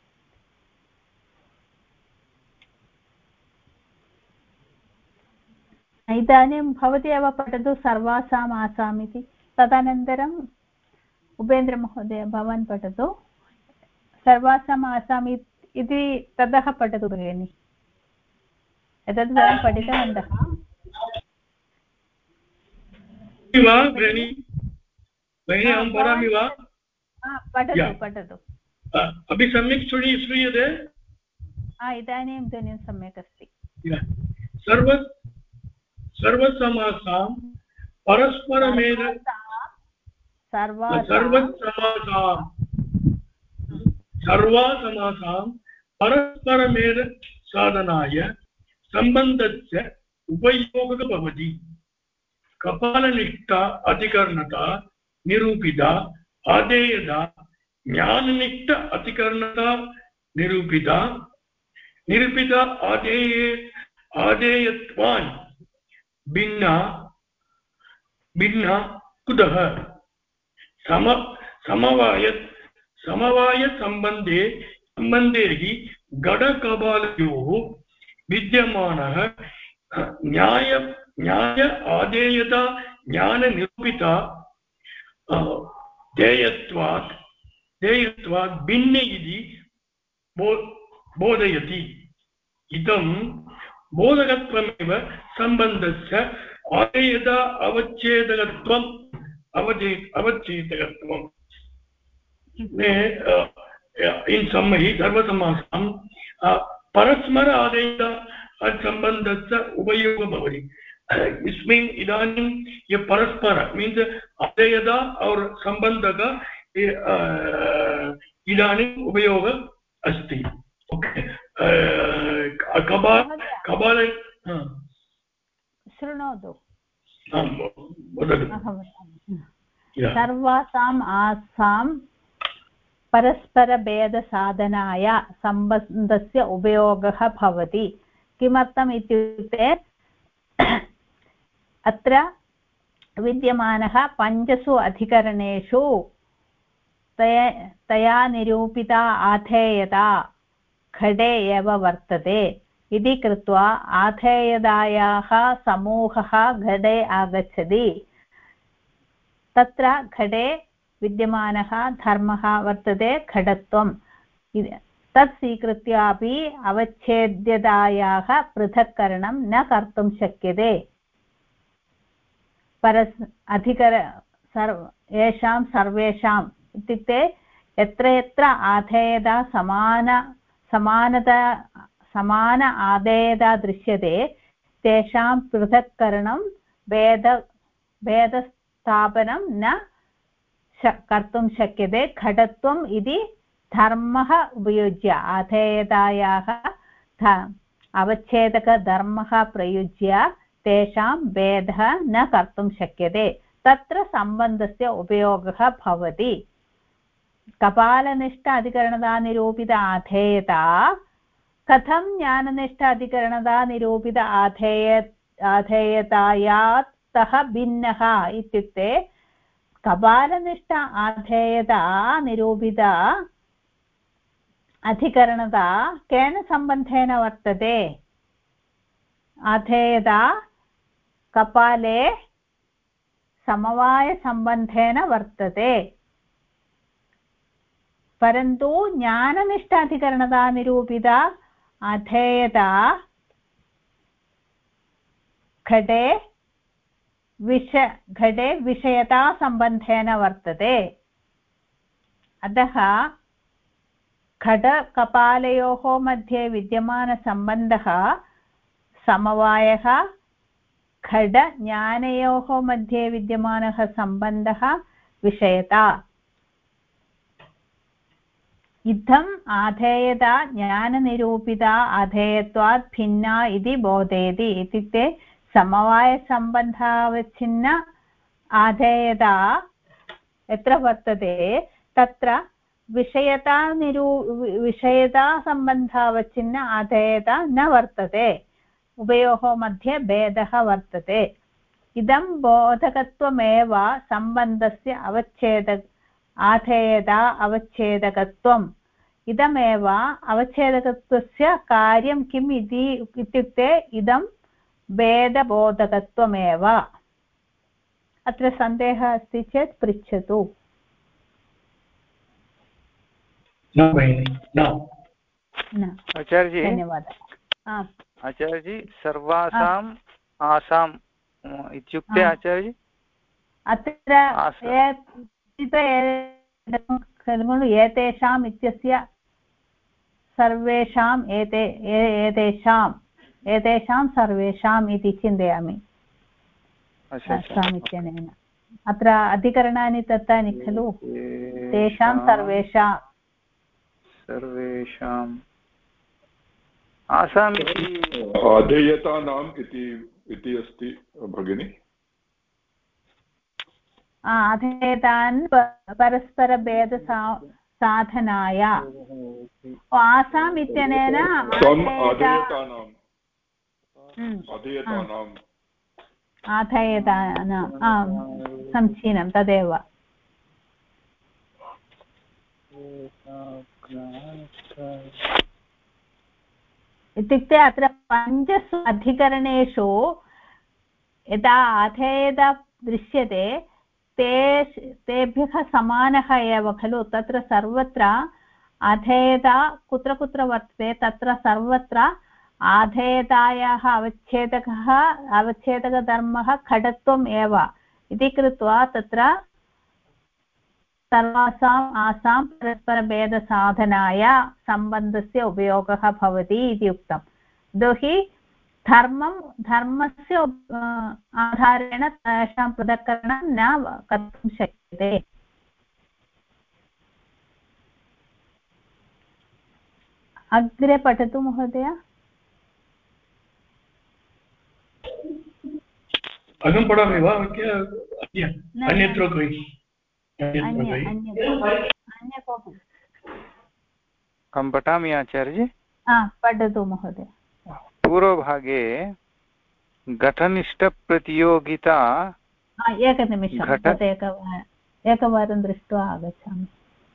इदानीं भवती एव पठतु सर्वासाम् आसाम् इति तदनन्तरम् उपेन्द्रमहोदय भवान् पठतु सर्वासाम् आसाम् इति ततः पठतु भगिनि एतद् वयं पठितवन्तः पठतु अपि सम्यक् श्रूयते? इदानीं ध्वनिं सम्यक् अस्ति। सर्वसमासां परस्परमेल सर्वासमासां परस्परमेल साधनाय सम्बन्धस्य उपयोगः भवति। कपालनिष्ठा अधिकरणता निरूपिता आदेयता ज्ञाननिष्ठ अधिकरणता निरूपिता आदेयत्वान् भिन्ना कुतः? समवायसम्बन्धे हि घटकपालयोः विद्यमानः न्याय आदेयता ज्ञाननिरूपिता देयत्वात् भिन्न इति बोधयति। इदं बोधकत्वमेव सम्बन्धस्य आदेयता अवच्छेदकत्वम् in summary सर्वसमासं परस्पर आदेयता सम्बन्धस्य उपयोगः भवति। इसमें इदानीं ये परस्पर मीन्स आदेयता और सम्बन्धः इदानीम् उपयोगः अस्ति। कपाल शृणोतु। वदतु। सर्वासाम् आसां परस्परभेदसाधनाय सम्बन्धस्य उपयोगः भवति। किमर्थम् इत्युक्ते अत्र विद्यमानः पञ्चसु अधिकरणेषु तया निरूपिता आधेयता घटे एव वर्तते इति कृत्वा आधेयतायाः समूहः घटे आगच्छति। तत्र घटे विद्यमानः धर्मः वर्तते घटत्वं। तत् स्वीकृत्यापि अवच्छेद्यतायाः पृथक्करणं न कर्तुं शक्यते। येषां सर्वेषाम् इत्युक्ते यत्र यत्र आधेयता समान आधेयता दृश्यते तेषां पृथक्करणं भेदस्थापनं न कर्तुं शक्यते। घटत्वम् इति धर्मः उपयुज्य आधेयतायाः अवच्छेदकधर्मः प्रयुज्य तेषां भेदः न कर्तुं शक्यते। तत्र सम्बन्धस्य उपयोगः भवति। कपालनिष्ठ अधिकरणता निरूपित आधेयता कथं ज्ञाननिष्ठ अधिकरणता निरूपित आधेयतायातः भिन्नः इत्युक्ते कपालनिष्ठ आधेयता निरूपित अधिकरणता केन सम्बन्धेन वर्तते? आधेयता कपाले समवायसम्बन्धेन वर्तते। परन्तु ज्ञाननिष्ठ अधिकरणता निरूपिता आधेयता घटे विषयता सम्बन्धेन वर्तते। अतः घटकपालयोः मध्ये विद्यमानसम्बन्धः समवायः, घटज्ञानयोः मध्ये विद्यमानः सम्बन्धः विषयता। इत्थम् आधेयता ज्ञाननिरूपिता आधेयत्वात् भिन्ना इति बोधयति। इत्युक्ते समवायसम्बन्धावच्छिन्न आधेयता यत्र वर्तते तत्र विषयता सम्बन्धावच्छिन्न आधेयता न वर्तते। उभयोः मध्ये भेदः वर्तते। इदं बोधकत्वमेव सम्बन्धस्य आधेयता अवच्छेदकत्वम्। इदमेव अवच्छेदकत्वस्य कार्यं किम् इत्युक्ते इदं भेदबोधकत्वमेव। अत्र सन्देहः अस्ति चेत् पृच्छतु। आचार्यजी धन्यवादः। आचार्यजी सर्वासाम् आसाम् इत्युक्ते आचार्यजी अत्र खलु एतेषाम् इत्यस्य सर्वेषाम् एतेषां सर्वेषाम् इति चिन्तयामि इत्यनेन अत्र अधिकरणानि दत्तानि खलु तेषां सर्वेषाम् आसाम् इति अधेयतानाम् इति अस्ति भगिनि अधेयतान् परस्परभेदसाधनाय आसाम् इत्यनेन आधेयतानां समीचीनं तदेव इत्युक्ते अत्र पञ्चसु अधिकरणेषु यदा आधेयता दृश्यते तेभ्यः समानः एव खलु तत्र सर्वत्र आधेयता कुत्र कुत्र वर्तते तत्र सर्वत्र आधेयतायाः अवच्छेदकधर्मः खडत्वम् एव इति कृत्वा तत्र सर्वासाम् आसां परस्परभेदसाधनाय सम्बन्धस्य उपयोगः भवति इति उक्तम् यतोहि धर्मस्य आधारेण तेषां पृथक्करणं न कर्तुं शक्यते अग्रे पठतु महोदय अहं पठामि वा अन्यत्र अन्य कोऽपि अहं पठामि आचार्यजी पठतु महोदय पूर्वभागे घटनिष्ठप्रतियोगिता एकनिमिषं तत् एकवारं दृष्ट्वा आगच्छामि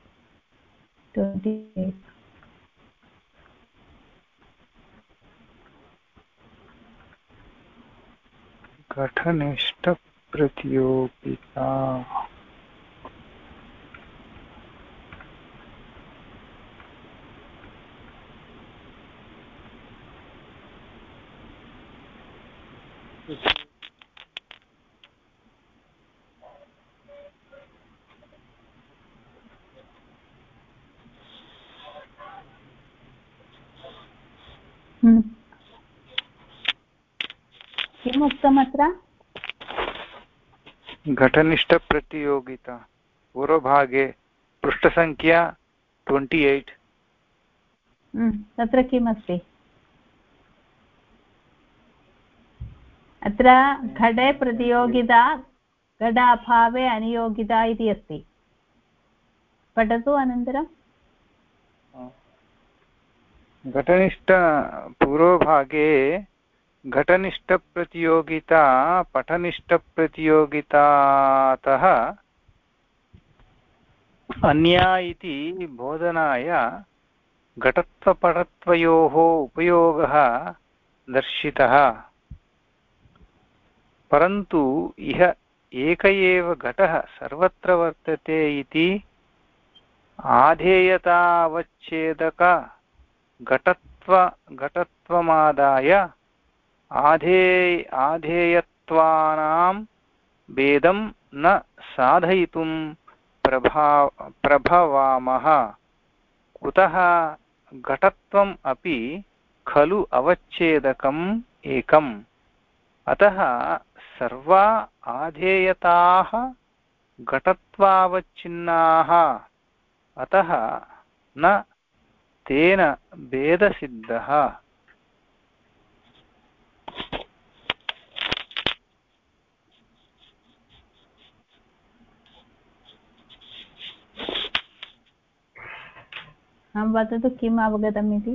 28 घटनिष्ठप्रतियोगिता किम् उक्तमत्र घटनिष्ठप्रतियोगिता पूर्वभागे पृष्ठसङ्ख्या 28 तत्र किमस्ति अत्र घटे प्रतियोगिता घटाभावे अनियोगिता इति अस्ति पठतु अनन्तरं घटनिष्ठ पूर्वभागे घटनिष्ठप्रतियोगिता पटनिष्ठप्रतियोगितातः अन्या इति बोधनाय घटत्वपटत्वयोः उपयोगः दर्शितः परन्तु इह एक एव घटः सर्वत्र वर्तते इति आधेयतावच्छेदक घटत्वमादाय आधेयत्वानां भेदं न साधयितुं प्रभवामः कुतः घटत्वम् अपि खलु अवच्छेदकम् एकम् अतः सर्वा आधेयताः घटत्वावच्छिन्नाः अतः न तेन भेदसिद्धः वदतु किम् अवगतम् इति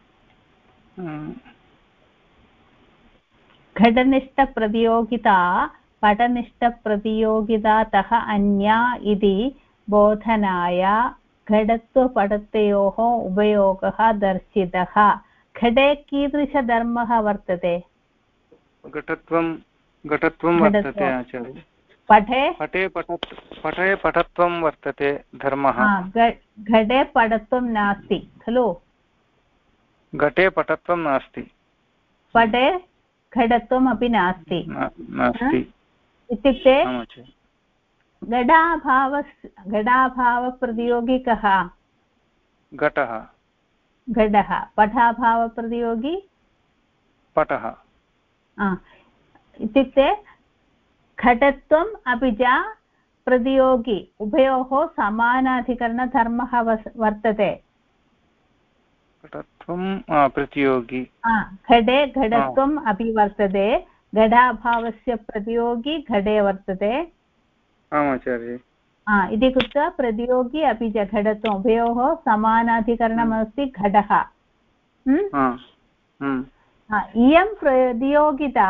घटनिष्ठप्रतियोगिता पटनिष्ठप्रतियोगितातः अन्या इति बोधनाय घटत्वपटत्वयोः उपयोगः दर्शितः घटे कीदृशधर्मः वर्तते घटत्वं वर्तते आचार्य पटे पटत्वं वर्तते धर्मः घटे पटत्वं नास्ति खलु घटे पटत्वं नास्ति पटे घटत्वम् अपि नास्ति इत्युक्ते घटाभावप्रतियोगी कः घटः घटः पटाभावप्रतियोगी पटः इत्युक्ते घटत्वम् अपि च प्रतियोगी उभयोः समानाधिकरणधर्मः वर्तते घटत्वं प्रतियोगी घटे घटत्वम् अपि वर्तते घटाभावस्य प्रतियोगी घटे वर्तते आचार्य इति कृत्वा प्रतियोगी अपि च घटत्वम् उभयोः समानाधिकरणमस्ति घटः इयं प्रतियोगिता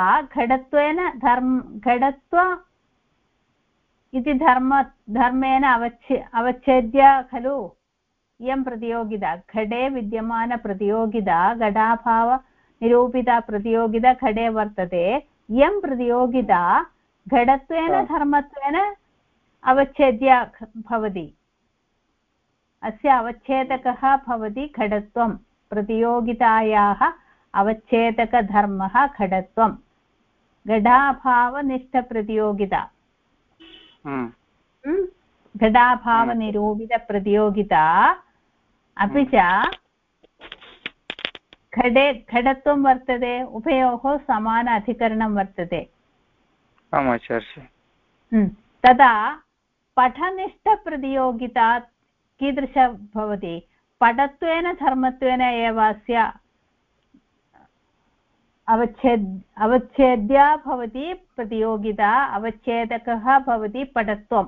घटत्व इति धर्मेण अवच्छेद्य खलु इयं प्रतियोगिता घटे विद्यमानप्रतियोगिता घटाभावनिरूपिता प्रतियोगिता घटे वर्तते इयं प्रतियोगिता घटत्वेन धर्मत्वेन अवच्छेद्य भवति अस्य अवच्छेदकः भवति घटत्वं प्रतियोगितायाः अवच्छेदकधर्मः घटत्वं घटाभावनिष्ठप्रतियोगिता घटाभावनिरूपितप्रतियोगिता अपि च घटे घटत्वं वर्तते उभयोः समान अधिकरणं वर्तते तदा पठनिष्ठप्रतियोगिता कीदृश भवति पठत्वेन धर्मत्वेन एव अस्य अवच्छेद्या भवति प्रतियोगिता अवच्छेदकः भवति पठत्वम्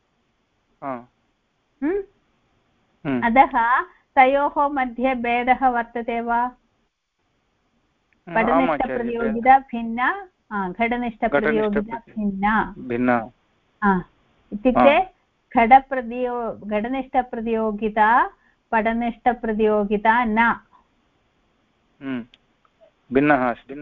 अतः तयोः मध्ये भेदः वर्तते वा पठनिष्ठप्रतियोगिता भिन्ना घटनिष्ठप्रतियोगिता भिन्ना इत्युक्ते घटनिष्ठप्रतियोगिता पठनिष्ठप्रतियोगिता न भिन्नः अस्ति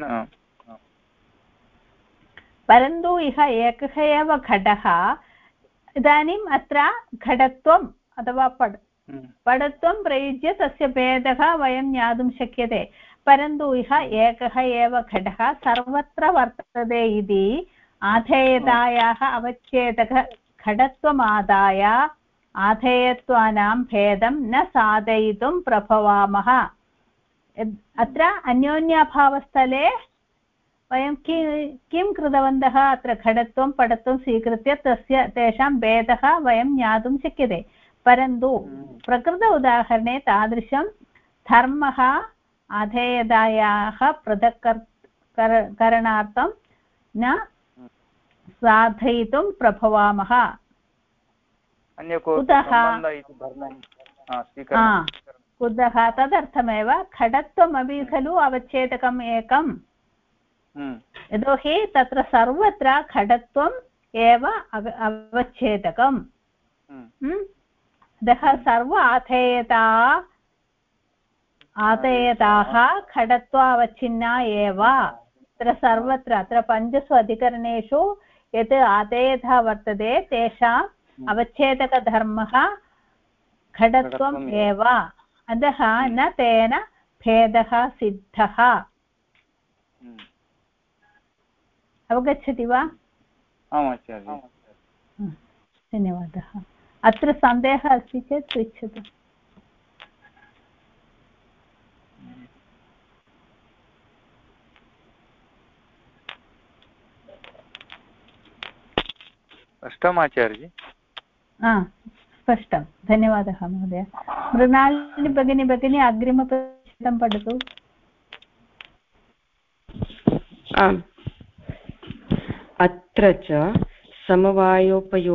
परन्तु इह एकः एव घटः इदानीम् अत्र घटत्वम् अथवा पटत्वं प्रयुज्य तस्य भेदः वयं ज्ञातुं शक्यते परन्तु इह एकः एव घटः सर्वत्र वर्तते इति आधेयतायाः अवच्छेदक घटत्वमादाय आधेयत्वानां भेदं न साधयितुं प्रभवामः अत्र अन्योन्याभावस्थले वयं किं कृतवन्तः अत्र घटत्वं पटत्वं स्वीकृत्य तेषां भेदः वयं ज्ञातुं शक्यते परन्तु प्रकृत उदाहरणे तादृशं धर्मः अधेयतायाः पृथक्करणार्थं न साधयितुं प्रभवामः कुतः तदर्थमेव घटत्वमपि खलु अवच्छेदकम् एकम् यतोहि तत्र सर्वत्र घटत्वम् एव अवच्छेदकम् अतः सर्व आधेयताः घटत्वावच्छिन्ना एव अत्र सर्वत्र अत्र पञ्चसु अधिकरणेषु यत् आधेयता वर्तते तेषाम् अवच्छेदकधर्मः घटत्वम् एव अतः न तेन भेदः सिद्धः अवगच्छति वा धन्यवादः अत्र सन्देहः अस्ति चेत् पृच्छतु स्पष्टमाचार्य स्पष्टं धन्यवादः महोदय मृणालिनी भगिनी अग्रिमपरिच्छेदं पठतु आम् अत्र च समवाय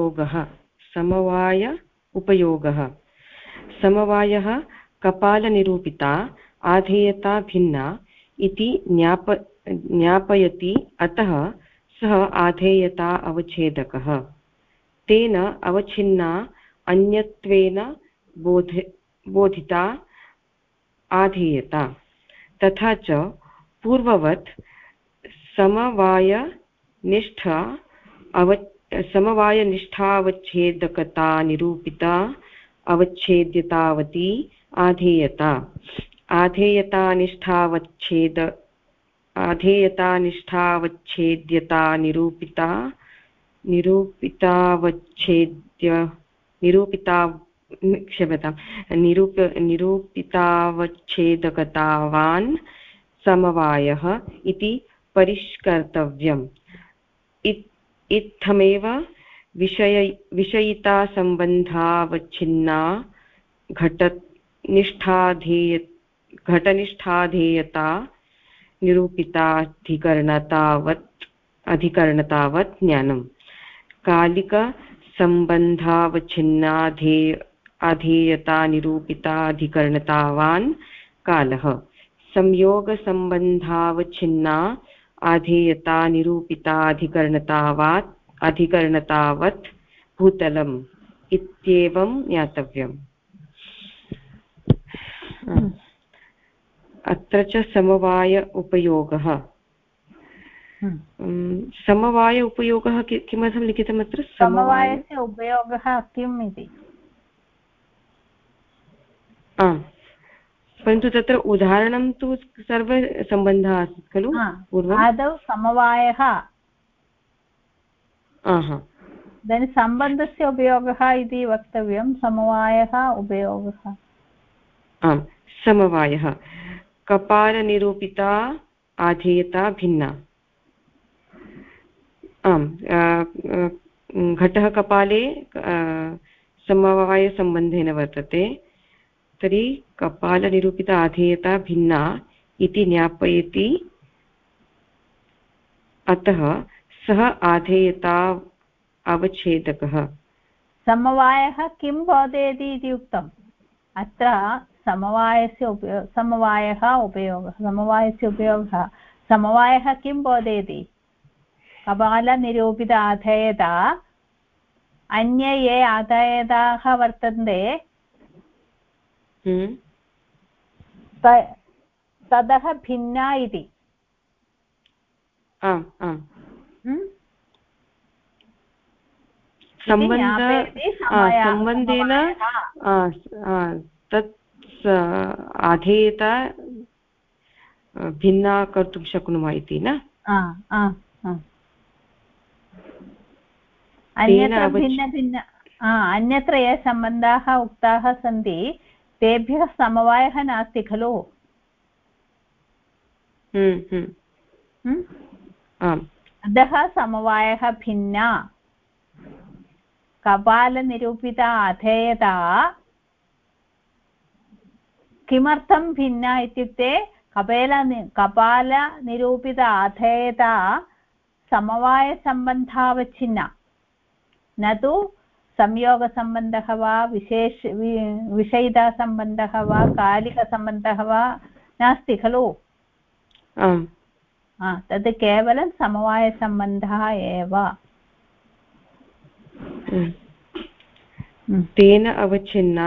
उपयोगः समवायः कपालनिरूपिता आधेयता भिन्ना इति ज्ञापयति अतः सः आधेयता अवच्छेदकः तेन अवच्छिन्ना अन्यत्वेन बोधिता आधेयता तथा च पूर्ववत् समवायनिष्ठावच्छेदकता निरूपिता अवच्छेद्यतावती आधेयता आधेयतानिष्ठावच्छेद्यता निरूपिता निरूपितावच्छेदकतावान् समवायः इति परिष्कर्तव्यम्। इत्थमेव विषयितासम्बन्धावच्छिन्ना घटनिष्ठाधेयता निरूपिताधिकरणतावत् ज्ञानम्। कालिकसम्बन्धावच्छिन्नाधेयता निरूपिताधिकरणतावान् कालः। संयोगसम्बन्धावच्छिन्ना आधेयता निरूपिताधिकरणतावत् भूतलम् इत्येवं ज्ञातव्यम्। अत्र च समवाय उपयोगः। समवाय उपयोगः किमर्थं लिखितम् अत्र? समवायस्य उपयोगः किम् इति। आम्, परन्तु तत्र उदाहरणं तु सर्वसम्बन्धः आसीत् खलु पूर्वम्। आदौ समवायः, इदानीं सम्बन्धस्य उपयोगः इति वक्तव्यं। समवायः उपयोगः। आम्, समवायः। कपालनिरूपिता आधेयता भिन्ना। आम्, घटः कपाले समवायसम्बन्धेन वर्तते, तर्हि कपालनिरूपिता आधेयता भिन्ना इति ज्ञापयति। अतः सः आधेयता अवच्छेदकः। समवायः किं बोधयति इति उक्तम्। अत्र समवायस्य उपयोगः समवायः किं बोधयति? कपालनिरूपित आधेयता अन्ये ये आधेयताः वर्तन्ते ततः भिन्ना इति। सम्बन्धेन तत् आधेयता भिन्ना कर्तुं शक्नुमः इति न। अन्यत्र भिन्न अन्यत्र ये सम्बन्धाः उक्ताः सन्ति तेभ्यः समवायः नास्ति खलु। अतः समवायः भिन्ना। कपालनिरूपिता अधेयता किमर्थं भिन्ना इत्युक्ते कपालनिरूपित अधेयता समवायसम्बन्धावच्छिन्ना, न तु संयोगसम्बन्धः वा विषयितासम्बन्धः वा कालिकसम्बन्धः वा नास्ति खलु। तद् केवलं समवायसम्बन्धः एव। तेन अवच्छिन्ना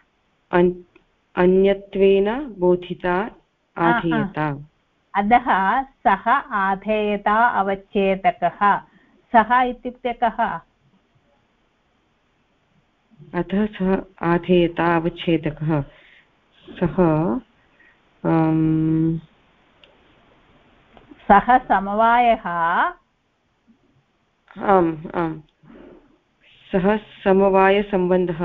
अन्यत्वेन बोधिता आधेयता। अतः सः आधेयता अवच्छेदकः। सः इत्युक्ते कः? अतः सः आधेयता अवच्छेदकः। सः समवायः। आम्, सः समवायसम्बन्धः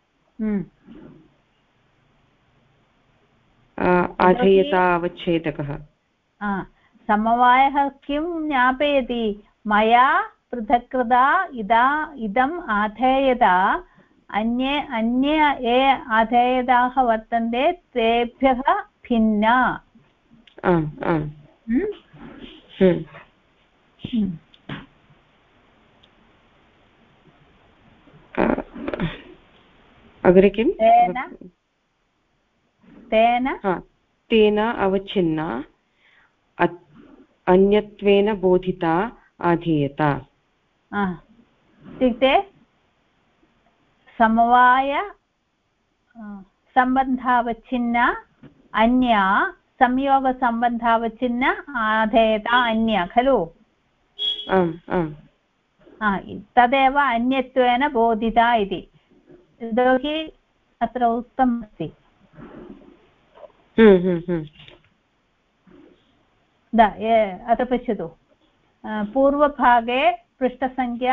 आधेयता अवच्छेदकः। समवायः किं ज्ञापयति? मया पृथक् कृता इदम् आधेयता अन्ये ये आधेयताः वर्तन्ते तेभ्यः भिन्ना। अग्रे किम्? तेन अवच्छिन्ना अन्यत्वेन बोधिता आधेयता। इत्युक्ते समवाय सम्बन्धावच्छिन्ना अन्या, संयोगसम्बन्धावच्छिन्न आधेयता अन्या खलु। तदेव अन्यत्वेन बोधिता इति यतोहि अत्र उक्तमस्ति। अत्र पश्यतु, पूर्वभागे पृष्ठसङ्ख्या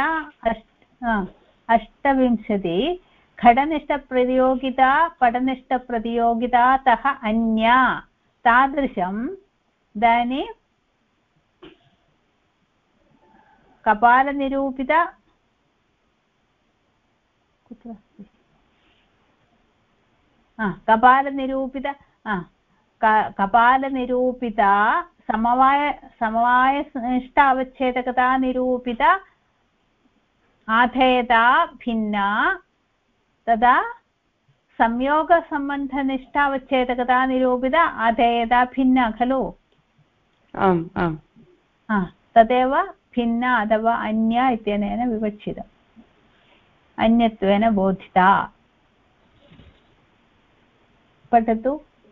28 खडनिष्ठप्रतियोगिता पटनिष्ठप्रतियोगितातः अन्या तादृशम् इदानीं कपालनिरूपित कुत्र अस्ति कपालनिरूपिता समवायनिष्ठ अवच्छेदकता निरूपित आधेयता भिन्ना तदा संयोगसम्बन्धनिष्ठ अवच्छेदकता निरूपित आधेयता भिन्ना खलु आम् आम् तदेव भिन्ना अथवा अन्या इत्यनेन विवक्षितम् अन्यत्वेन बोधिता पठतु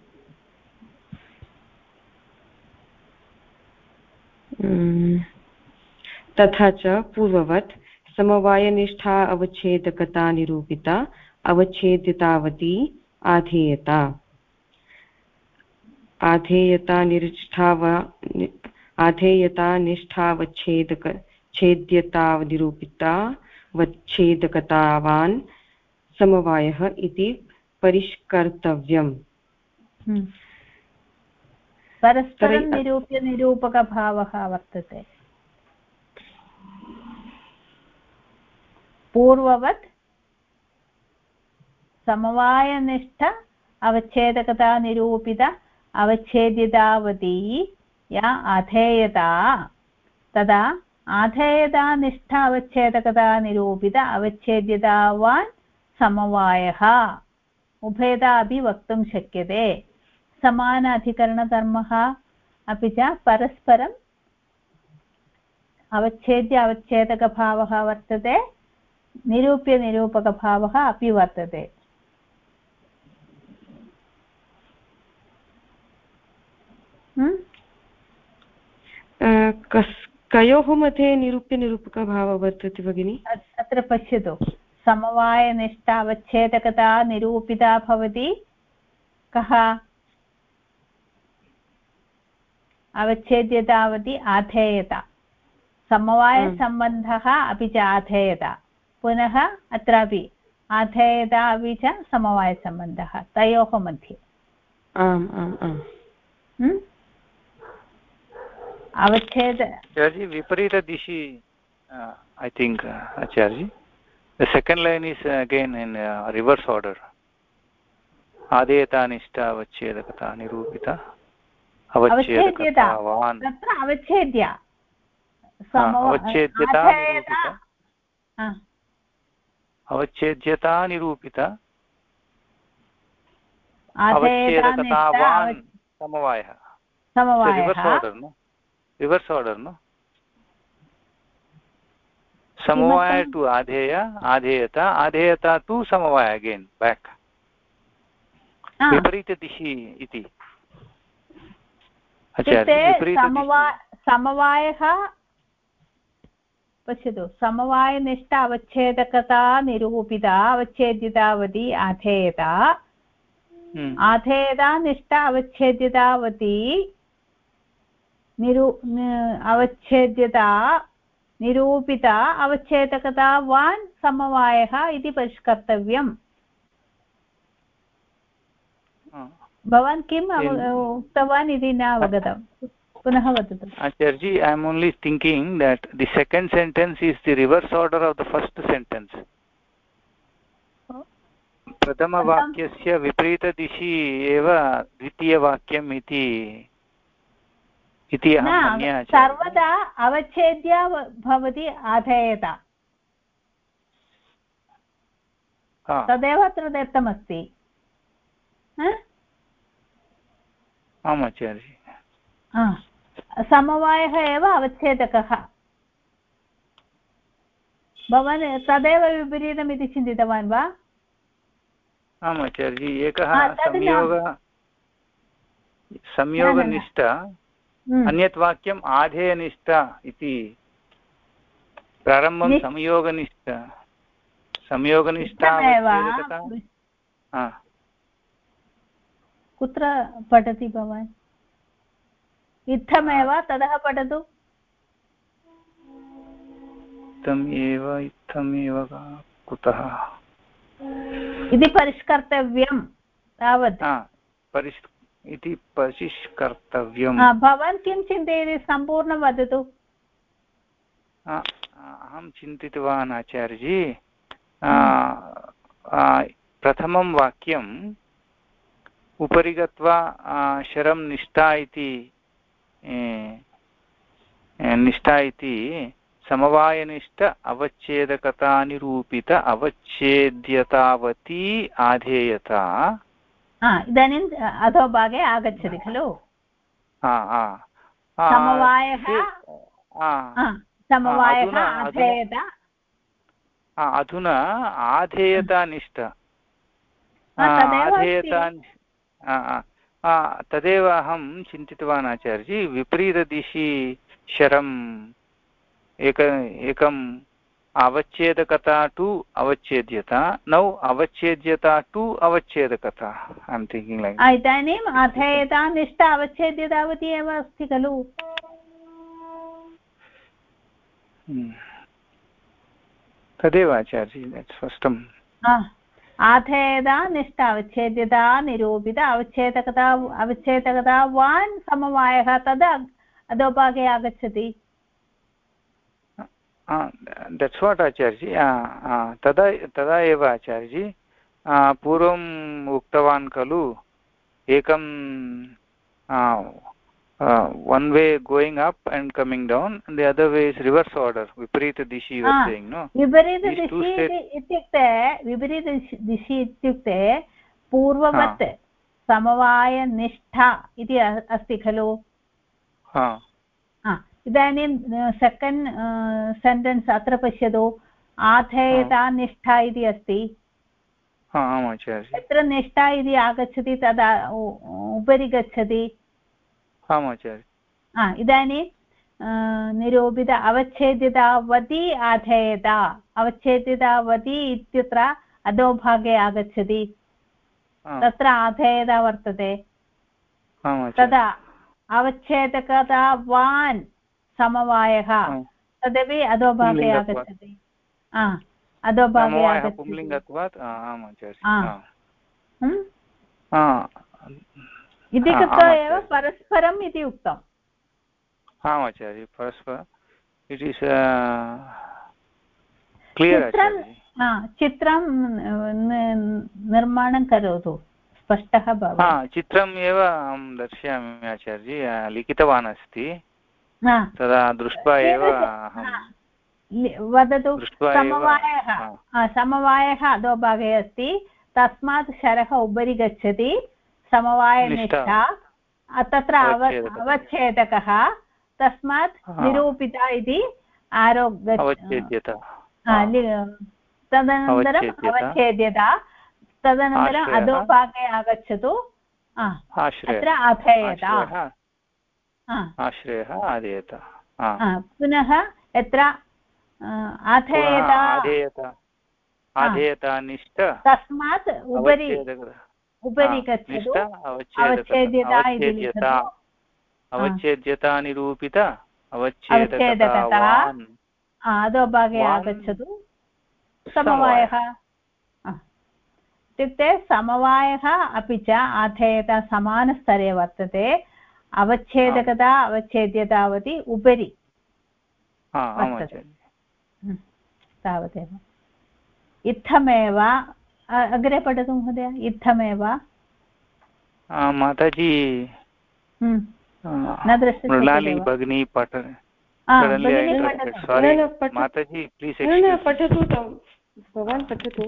तथा च पूर्ववत् समवायनिष्ठा अवच्छेदकता निरूपिता अवच्छेद्यतावती आधेयता आधेयतानिष्ठावच्छेद्यता वच्छेदकतावान् समवायः इति परिष्कर्तव्यम् परस्परं निरूप्य निरूपकभावः वर्तते पूर्ववत् समवायनिष्ठ अवच्छेदकता निरूपित अवच्छेद्यतावती या आधेयता तदा आधेयतानिष्ठ अवच्छेदकता निरूपित अवच्छेद्यतावान् समवायः उभयता अपि वक्तुं शक्यते समान अधिकरणधर्मः अपि च परस्परम् अवच्छेद्य अवच्छेदकभावः वर्तते निरूप्य निरूपकभावः अपि वर्तते कयोः मध्ये निरूप्य निरूपकभावः वर्तते भगिनि अत्र पश्यतु समवायनिष्ठ अवच्छेदकता निरूपिता भवति कः अवच्छेद्यतावती आधेयता समवायसम्बन्धः अपि च आधेयता पुनः अत्रापि आधेयता अपि च समवायसम्बन्धः तयोः मध्ये आम् आम् आम् अवच्छेद Acharya, viparita dishi, I think, Acharya. The second line is again in reverse order. Adeyata nishta avachedakata nirupita avachedakatavan. तत्र अवच्छेद्य avachedhyata nirupita avachedhyata nirupita avachedakatavan samavayah. Reverse order, no? Reverse order, no? Samavaya to adheya, adheyata, adheyata to samavaya again, back. Viparita dishi iti. समवायः पश्यतु समवायनिष्ठ अवच्छेदकता निरूपिता अवच्छेद्यतावती आधेयता आधेयता निष्ठ अवच्छेद्यतावती अवच्छेद्यता निरूपिता अवच्छेदकतावान् समवायः इति परिष्कर्तव्यम् भवान् किम् उक्तवान् इति न अवगतं पुनः वदतु Acharya, I am only thinking that the second sentence is the reverse order of the first sentence. प्रथमवाक्यस्य विपरीतदिशि एव द्वितीयवाक्यम् इति अहं मन्ये सर्वदा अवच्छेद्य भवति आधेयता तदेव अत्र दत्तमस्ति आम् आचार्य समवायः एव अवच्छेदकः भवान् तदेव विपरीतमिति चिन्तितवान् वा आम् आचार्य एकः संयोगनिष्ठ अन्यत् वाक्यम् आधेयनिष्ठ इति प्रारम्भं संयोगनिष्ठ कुत्र पठति भवान् इत्थमेव ततः पठतु इत्थमेव कुतः इति परिष्कर्तव्यं तावत् इति परिष्कर्तव्यम्। भवान् किं चिन्तयति सम्पूर्णं वदतु। अहं चिन्तितवान् आचार्यजी प्रथमं वाक्यम् उपरि गत्वा शरं निष्ठा इति समवायनिष्ठ अवच्छेदकतानिरूपित अवच्छेद्यतावती आधेयता इदानीम् अधोभागे आगच्छति खलु समवायः अधुना आधेयतानिष्ठ तदेव अहं चिन्तितवान् आचार्यजी विपरीतदिशि शरम् एकम् अवच्छेदकता टु अवच्छेद्यता नौ अवच्छेद्यता टु अवच्छेदकता ऐ एम् थिङ्किङ्ग् लैक् इदानीम् अधेयता निष्ठ अवच्छेद्यतावती एव अस्ति खलु तदेव आचार्य स्पष्टम् आधेयता निष्ठ अवच्छेद्यता निरूपित अवच्छेदकतावान् समवायः तदा अधोभागे आगच्छति दट्स् वाट् आचार्यजी तदा एव आचार्यजी पूर्वम् उक्तवान् खलु एकं one way going up and coming down and the other way is reverse order viparita dishi you are saying no viparita dishi ityukte पूर्ववत् समवायनिष्ठा इति अस्ति खलु इदानीं सेकेण्ड् सेण्टेन्स् अत्र पश्यतु आधेयता निष्ठा इति अस्ति यत्र निष्ठा इति आगच्छति तदा उपरि गच्छति इदानीं निरूपित अवच्छेद्यतावती आधेयता अवच्छेद्यतावती इत्यत्र अधोभागे आगच्छति तत्र आधेयता वर्तते तदा अवच्छेदकतावान् समवायः तदपि अधोभागे आगच्छति अधोभागे आगच्छति इति कृत्वा एव परस्परम् इति उक्तम् आचार्य परस्परम् इट् इस् क्लियर् चित्रं निर्माणं करोतु स्पष्टः भवति चित्रम् एव अहं दर्शयामि आचार्य लिखितवान् अस्ति तदा दृष्ट्वा एव वदतु समवायः अधोभागे अस्ति तस्मात् शरः उपरि गच्छति समवायनिष्ठा तत्र अवच्छेदकः तस्मात् निरूपिता इति तदनन्तरम् अवच्छेद्यता तदनन्तरम् अधोभागे आगच्छतु अत्र आधेयता आश्रयः आधेयता पुनः यत्र आधेयतानिष्ठ तस्मात् उपरि गच्छतु अवच्छेद्यता निरूपित अवच्छेदकता अधोभागे आगच्छतु समवायः इत्युक्ते समवायः अपि च आधेयता समानस्तरे वर्तते अवच्छेदकता अवच्छेद्यतावती उपरि तावदेव इत्थमेव अग्रे पठतु महोदय इत्थमेव माताजी न दृष्टं मृणाली भगिनी माताजी प्लीस् पठतु भवान् पठतु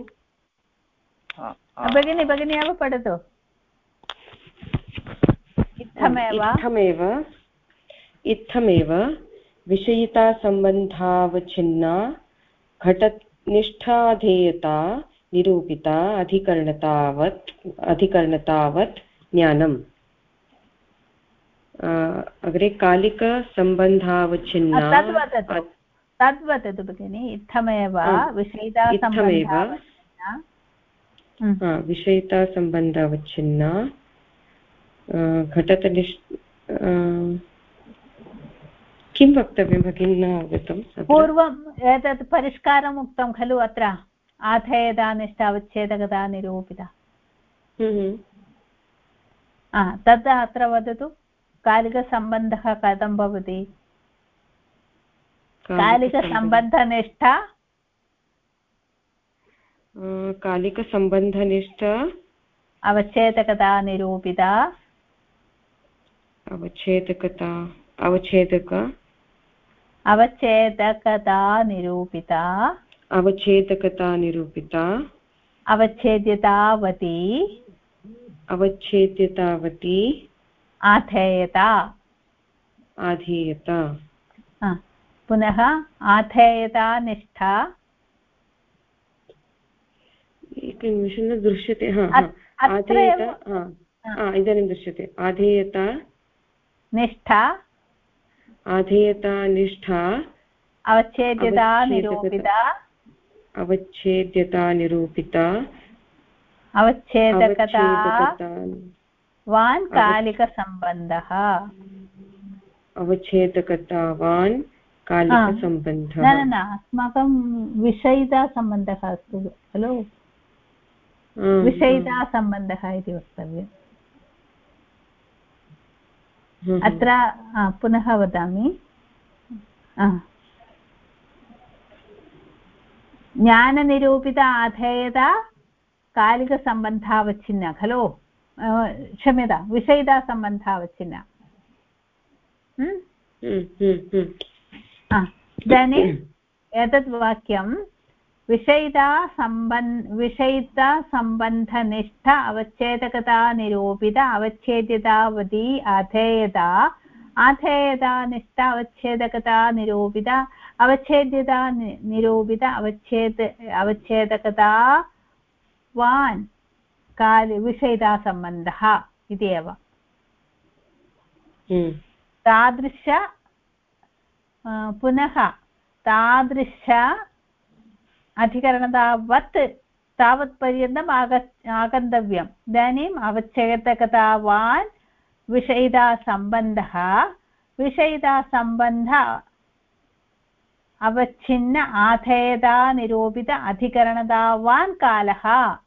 भगिनी एव पठतु इत्थमेव विषयितासम्बन्धावच्छिन्ना घटनिष्ठाधेयता निरूपिता अधिकरणतावत् ज्ञानम् अग्रे कालिकसम्बन्धावच्छिन्ना तद्वदतु भगिनि इत्थमेव विषयितासम्बन्धावच्छिन्ना किं वक्तव्यं भगिनी न अवगतं पूर्वम् एतत् परिष्कारम् उक्तं खलु अत्र आथेयदानिष्ठ अवच्छेदकता निरूपिता तद् अत्र वदतु कालिकसम्बन्धः कथं भवति कालिकसम्बन्धनिष्ठा कालिकसम्बन्धनिष्ठ अवच्छेदकता निरूपिता अवच्छेदकता निरूपिता अवच्छेद्यतावती आथेयता पुनः आथेयता निष्ठा एकनिमिषं न दृश्यते इदानीं दृश्यते आधेयता निष्ठा अवच्छेद्यता निरूपिता अवच्छेदकता वान् कालिकसम्बन्धः अवच्छेदकतावान् कालिकसम्बन्धः न अस्माकं विषयितासम्बन्धः अस्ति खलु विषयितासम्बन्धः इति वक्तव्यम् अत्र पुनः वदामि ज्ञाननिरूपित आधेयता कालिकसम्बन्धावच्छिन्ना खलु क्षम्यतां विषयितासम्बन्धावच्छिन्ना इदानीम् एतत् वाक्यं विषयितासम्बन्धनिष्ठ अवच्छेदकता निरूपित अवच्छेद्यतावती आथेयता निष्ठ अवच्छेदकता निरूपित अवच्छेद्यता निरूपित अवच्छेदकता वान् विषयितासम्बन्धः इति एव तादृश पुनः तादृश अधिकरणतावत् तावत्पर्यन्तम् आगन्तव्यम् इदानीम् अवच्छेदकतावान् विषयितासम्बन्ध अवच्छिन्न आथेयता निरूपित अधिकरणतावान् कालः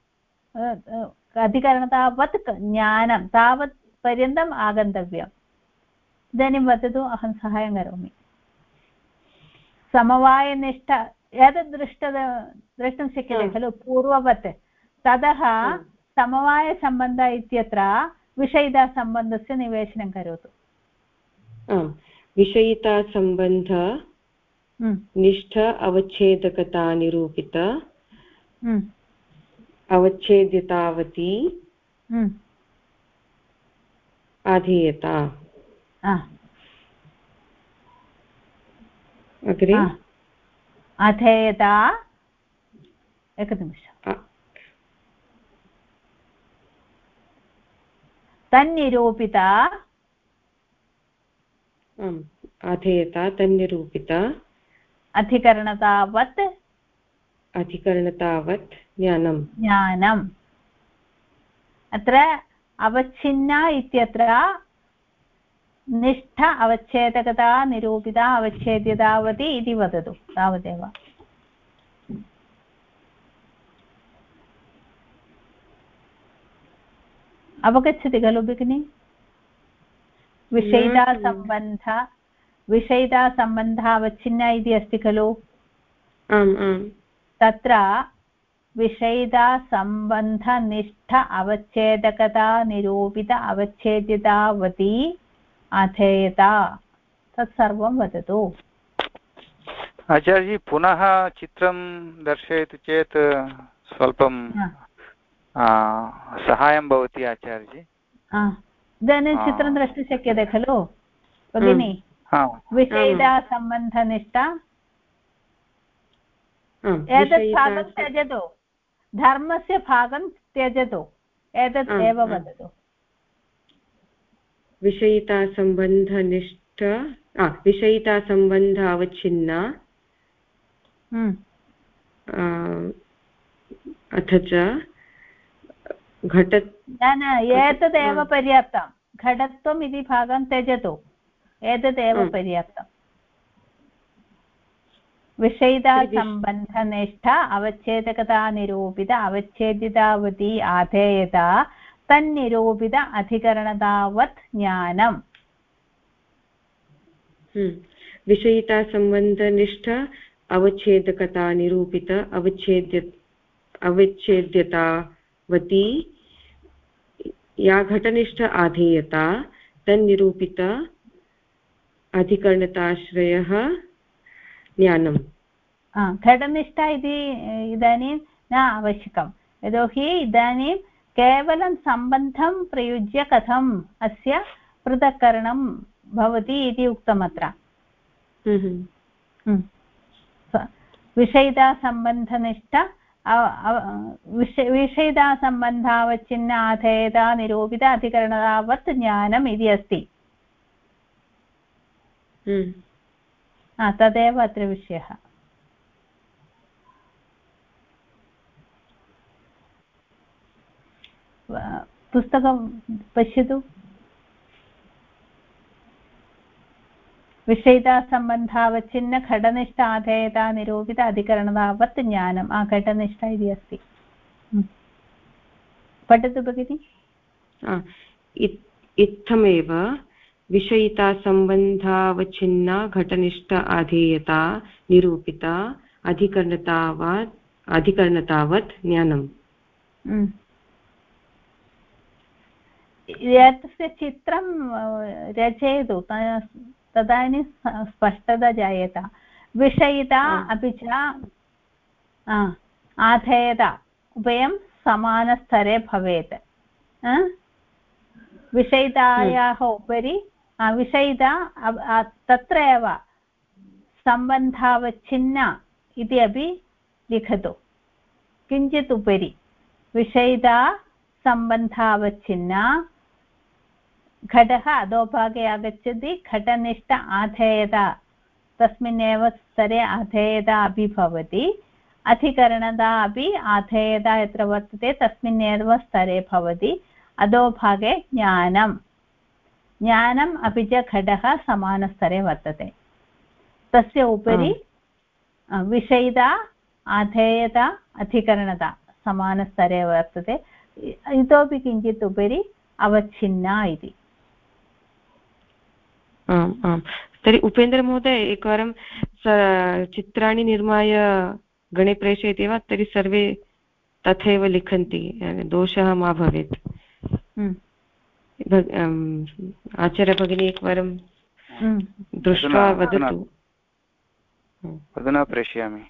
अधिकरणतावत् ज्ञानं तावत् पर्यन्तम् आगन्तव्यम् इदानीं वदतु अहं सहायं करोमि समवायनिष्ठ एतद् द्रष्टुं शक्यते खलु पूर्ववत् ततः समवायसम्बन्ध इत्यत्र विषयितासम्बन्धस्य निवेशनं करोतु विषयितासम्बन्ध निष्ठ अवच्छेदकता निरूपित अवच्छेद्यतावती आधेयता अग्रे अथेयता एकनिमिषम् तन्निरूपिता अथेयता तन्निरूपिता अधिकरणतावत् ज्ञानम् अत्र अवच्छिन्ना इत्यत्र निष्ठ अवच्छेदकता निरूपिता अवच्छेद्यतावती इति वदतु तावदेव अवगच्छति खलु भगिनि विषयितासम्बन्ध अवच्छिन्ना इति अस्ति खलु तत्र विषयितासम्बन्धनिष्ठ अवच्छेदकता निरूपित अवच्छेद्यतावती अथेयता तत्सर्वं वदतु आचार्यजी पुनः चित्रं दर्शयति चेत् स्वल्पं सहायं भवति आचार्यजी इदानीं चित्रं द्रष्टुं शक्यते खलु भगिनि विषयितासम्बन्धनिष्ठा एतत् भागं त्यजतु धर्मस्य भागं त्यजतु एतत् एव वदतु विषयितासम्बन्धनिष्ठ विषयितासम्बन्ध अवच्छिन्ना अथ च न एतदेव पर्याप्तं घटत्वम् इति भागं त्यजतु एतदेव पर्याप्तम् विषयिता सम्बन्धनिष्ठ अवच्छेदकता निरूपित अवच्छेदितावती आधेयता तन्निरूपित अधिकरणतावत् ज्ञानम् विषयिता सम्बन्धनिष्ठ अवच्छेदकता निरूपित अवच्छेद्यतावती या घटनिष्ठ आधेयता तन्निरूपित अधिकरणताश्रयः ज्ञानम् घटनिष्ठ इति इदानीं न आवश्यकं यतोहि इदानीं केवलं सम्बन्धं प्रयुज्य कथम् अस्य पृथक्करणं भवति इति उक्तम् अत्र विषयितासम्बन्धनिष्ठ विषयितासम्बन्धावच्छिन्न आधेयता निरूपित अधिकरणतावत् ज्ञानम् इति अस्ति तदेव अत्र विषयः पुस्तकं पश्यतु विषयितासम्बन्धावच्छिन्न घटनिष्ठ आधेयता निरूपित अधिकरणतावत् ज्ञानम् घटनिष्ठ इति अस्ति पठतु भगिनि इत्थमेव विषयितासम्बन्धावच्छिन्ना घटनिष्ठ आधेयता निरूपिता अधिकरणतावत् ज्ञानम् एतस्य चित्रं रचयतु तदानीं स्पष्टता जायेत विषयिता अपि च आधेयता उभयं समानस्तरे भवेत् विषयितायाः उपरि विषयिता तत्र एव सम्बन्धावच्छिन्ना इति अपि लिखतु किञ्चित् उपरि विषयिता सम्बन्धावच्छिन्ना घटः अधोभागे आगच्छति घटनिष्ठ आधेयता तस्मिन्नेव स्तरे आधेयता अपि भवति अधिकरणता अपि आधेयता यत्र वर्तते तस्मिन्नेव स्तरे भवति अधोभागे ज्ञानम् अपि च घटः समानस्तरे वर्तते तस्य उपरि विषयिता आधेयता अधिकरणता समानस्तरे वर्तते इतोपि किञ्चित् उपरि अवच्छिन्ना इति आम् आम् तर्हि उपेन्द्रमहोदय एकवारं चित्राणि निर्माय गणे प्रेषयति वा तर्हि सर्वे तथैव लिखन्ति दोषः मा भवेत् आचार्य भगिनी एकवारं दृष्ट्वा वदतु अधुना प्रेषयामि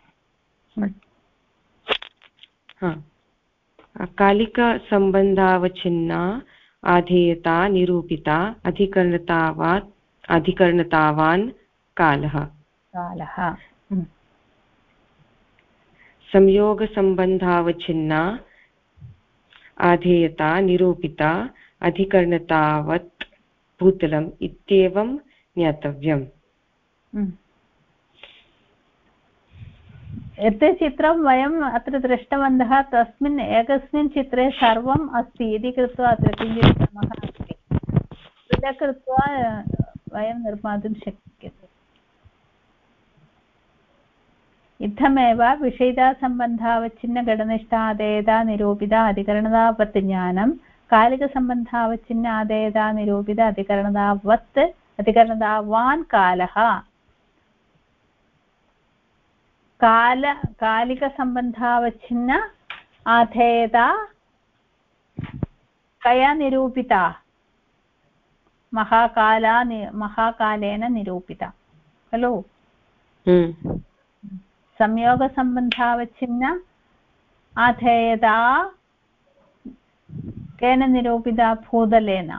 कालिकसम्बन्धावच्छिन्ना आधेयता निरूपिता अधिकरणतावान् कालः संयोगसम्बन्धावच्छिन्ना आधेयता निरूपिता अधिकरणतावत् भूतलम् इत्येवं ज्ञातव्यम् यत् चित्रं वयम् अत्र दृष्टवन्तः तस्मिन् एकस्मिन् चित्रे सर्वम् अस्ति इति कृत्वा अत्र किञ्चित् क्रमः अस्ति पृथक् कृत्वा वयं निर्मातुं शक्यते इत्थमेव विषयितासम्बन्धावच्छिन्नघटनिष्ठ आधेयता निरूपिता अधिकरणतावत् ज्ञानं कालिकसम्बन्धावच्छिन्न आधेयता निरूपित अधिकरणतावान् कालः कालिकसम्बन्धावच्छिन्न आधेयता कया निरूपिता महाकालेन निरूपिता खलु संयोगसम्बन्धावच्छिन्न आधेयता केन निरूपिता भूतलेन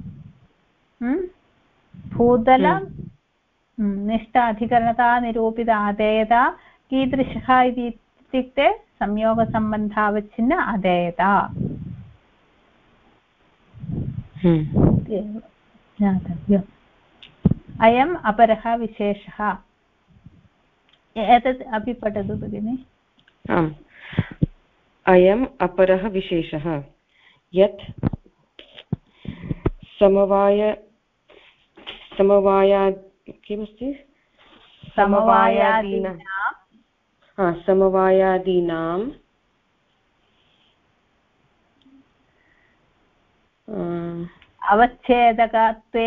भूतल निष्ठ अधिकरणता निरूपित आधेयता कीदृशः इत्युक्ते संयोगसम्बन्धावच्छिन्न आधेयता ज्ञातव्यम् अयम् अपरः विशेषः एतत् अपि पठतु भगिनि आम् अयम् अपरः विशेषः यत् समवाया किमस्ति समवायादीनां समवायादीनां अवच्छेदकत्वे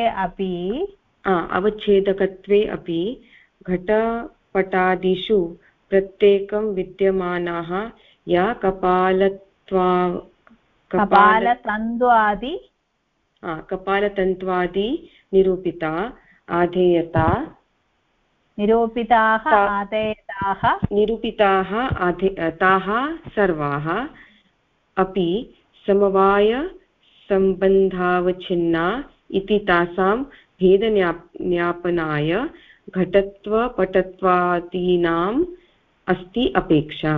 अपि घटपटादिषु प्रत्येकं विद्यमानाः या कपालतन्त्वादि निरूपिता आधेयता निरूपिताः ताः सर्वाः अपि समवायसम्बन्धावच्छिन्ना इति तासां भेदज्ञापनाय घटत्वपटत्वादीनाम् अस्ति अपेक्षा।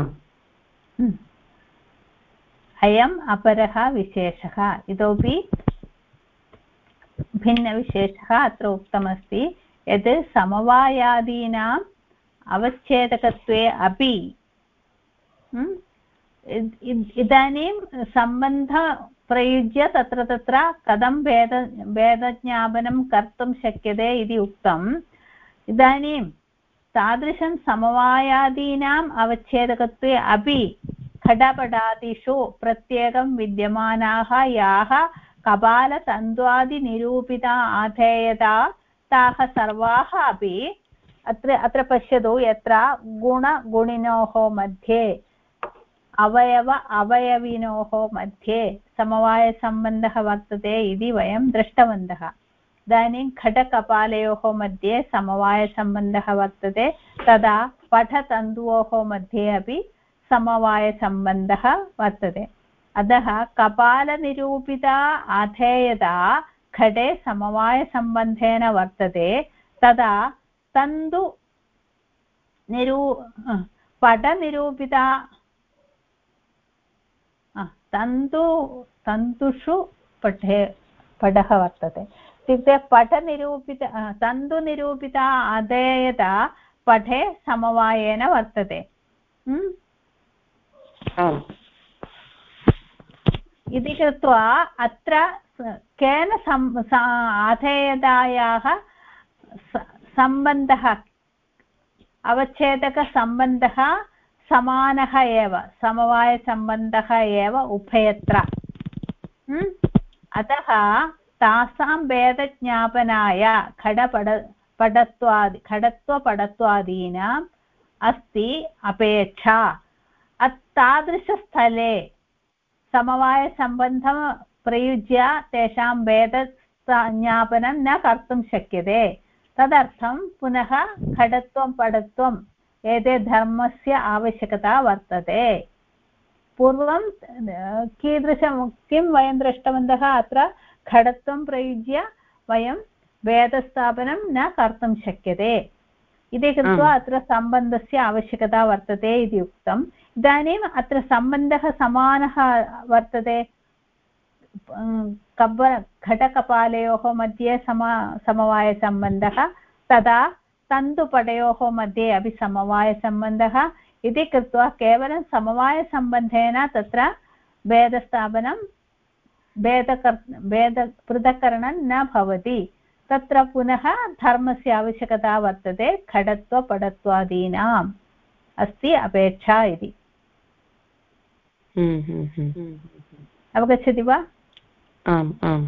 अयम् अपरः विशेषः। इतोपि भिन्नविशेषः अत्र उक्तमस्ति यत् समवायादीनाम् अवच्छेदकत्वे अपि इदानीं सम्बन्धप्रयुज्य तत्र कथं भेदज्ञापनं कर्तुं शक्यते इति उक्तम्। इदानीं तादृशं समवायादीनाम् अवच्छेदकत्वे अपि घटपटादिषु प्रत्येकं विद्यमानाः याः कपालतन्त्वादिनिरूपिता आधेयता ताः सर्वाः अपि अत्र पश्यतु यत्र गुणगुणिनोः मध्ये अवयविनोः मध्ये समवायसम्बन्धः वर्तते इति वयं दृष्टवन्तः। इदानीं घटकपालयोः मध्ये समवायसम्बन्धः वर्तते तदा पटतन्तोः मध्ये अपि समवायसम्बन्धः वर्तते। अतः कपालनिरूपिता आधेयता घटे समवायसम्बन्धेन वर्तते तदा तन्तुषु पटः वर्तते इत्युक्ते तन्तुनिरूपिता आधेयता पटे समवायेन वर्तते। इति कृत्वा अत्र केन आधेयतायाः सम्बन्धः अवच्छेदकसम्बन्धः समानः एव समवायसम्बन्धः एव उभयत्र। अतः तासां भेदज्ञापनाय घटत्वपटत्वादीनाम् अस्ति अपेक्षा। तादृशस्थले समवायसम्बन्धं प्रयुज्य तेषां भेदज्ञापनं न कर्तुं शक्यते। तदर्थं पुनः घटत्वं पटत्वम् एते धर्मस्य आवश्यकता वर्तते। पूर्वं किं वयं दृष्टवन्तः अत्र घटत्वं प्रयुज्य वयं भेदस्थापनं न कर्तुं शक्यते इति कृत्वा अत्र सम्बन्धस्य आवश्यकता वर्तते इति उक्तम्। इदानीम् अत्र सम्बन्धः समानः वर्तते। घटकपालयोः मध्ये समवायसम्बन्धः तदा तन्तुपटयोः मध्ये अपि समवायसम्बन्धः इति कृत्वा केवलं समवायसम्बन्धेन तत्र भेदस्थापनं पृथक्करणं न भवति। तत्र पुनः धर्मस्य आवश्यकता वर्तते घटत्वपटत्वादीनाम् अस्ति अपेक्षा इति। अवगच्छति वा? आम् आम्।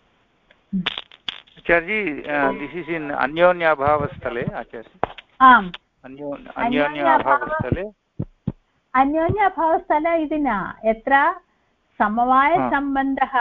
आचार्य दिस् इस् इन् अन्योन्याभावस्थले आचार्य। आम् अन्योन्याभावस्थले अन्योन्याभावस्थले इति न यत्र समवायसम्बन्धः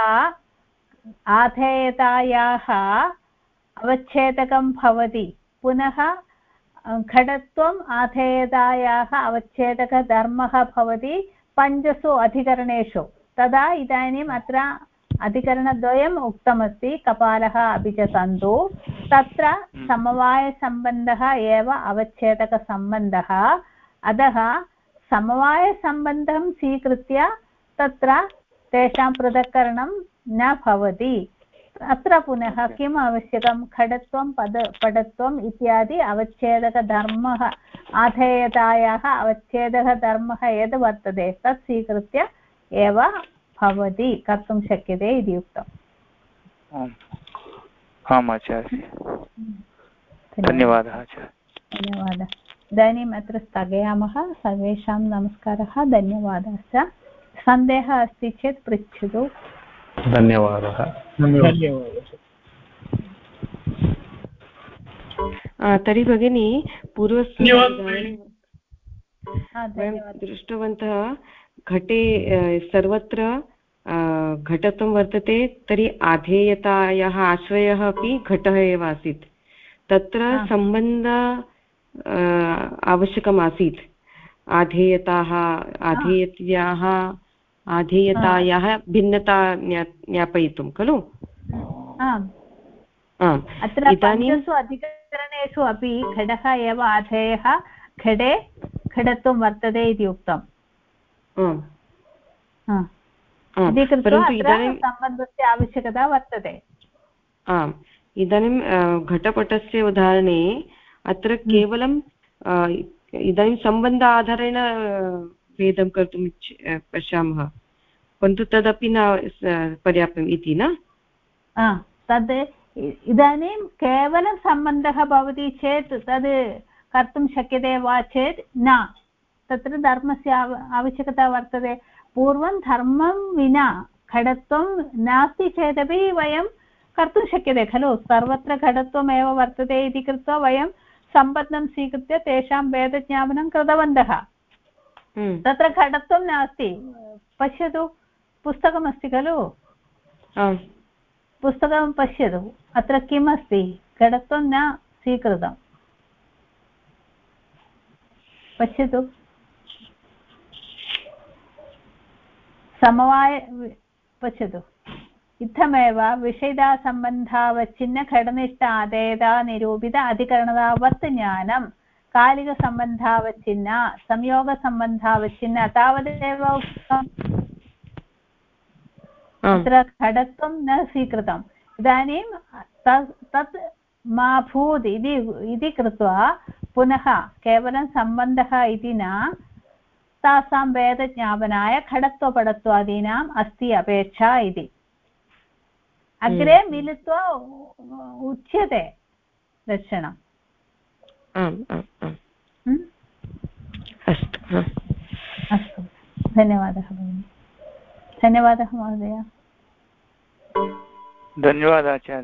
आधेयतायाः अवच्छेदकं भवति पुनः घटत्वम् आधेयतायाः अवच्छेदकधर्मः भवति पञ्चसु अधिकरणेषु। तदा इदानीम् अत्र अधिकरणद्वयम् उक्तमस्ति कपालः अपि च तन्तु। तत्र समवायसम्बन्धः एव अवच्छेदकसम्बन्धः। अतः समवायसम्बन्धं स्वीकृत्य तत्र तेषां पृथक्करणं न भवति। अत्र पुनः किम् आवश्यकं घटत्वं पटत्वम् इत्यादि अवच्छेदकधर्मः आधेयतायाः अवच्छेदकधर्मः यद् वर्तते तत् स्वीकृत्य एव भवति कर्तुं शक्यते इति उक्तम्। आम् आचार्य, धन्यवादः आचार्य। धन्यवादः। इदानीम् अत्र स्थगयामः। सर्वेषां नमस्कारः, धन्यवादाश्च। सन्देहः अस्ति चेत् पृच्छतु। धन्यवादः। तर्हि भगिनी पूर्वस्य वयं दृष्टवन्तः घटे सर्वत्र घटत्वं वर्तते, तर्हि आधेयतायाः आश्रयः अपि घटः एव आसीत्। तत्र सम्बन्ध आवश्यकमासीत् आधेयतायाः भिन्नता ज्ञापयितुं खलु। अत्र पञ्चसु अधिकरणेषु अपि घटः एव आधेयः, घटे घटत्वं वर्तते इति उक्तम्। इति कृत्वा अत्र सम्बन्धस्य आवश्यकता वर्तते। आम्, इदानीं घटपटस्य उदाहरणे अत्र केवलं इदानीं सम्बन्ध आधारेण भेदं कर्तुं पश्यामः, परन्तु तदपि न पर्याप्तम् इति न। तद् इदानीं केवलं सम्बन्धः भवति चेत् तद् कर्तुं शक्यते वा चेत् न, तत्र धर्मस्य आवश्यकता वर्तते। पूर्वं धर्मं विना घटत्वं नास्ति चेदपि वयं कर्तुं शक्यते खलु। सर्वत्र घटत्वमेव वर्तते इति कृत्वा वयं सम्बन्धं स्वीकृत्य तेषां भेदज्ञापनं कृतवन्तः। तत्र घटत्वं नास्ति। पश्यतु, पुस्तकमस्ति खलु, पुस्तकं पश्यतु, अत्र किम् अस्ति, घटत्वं न स्वीकृतं। पश्यतु, समवाय पश्यतु, इत्थमेव विषयितासम्बन्धावच्छिन्न घटनिष्ठ आदेयता निरूपित अधिकरणतावत् ज्ञानं कालिकसम्बन्धावच्छिन्न संयोगसम्बन्धावच्छिन्न तावदेव उक्तम्। अत्र घटत्वं न स्वीकृतम्। इदानीं तत् मा भूत् इति कृत्वा पुनः केवलं सम्बन्धः इति न, तासां भेदज्ञापनाय घटत्वपटत्वादीनाम् अस्ति अपेक्षा इति अग्रे मिलित्वा उच्यते दर्शनम्। अस्तु, धन्यवादः भगिनि। धन्यवादः महोदय। धन्यवादः आचार्य।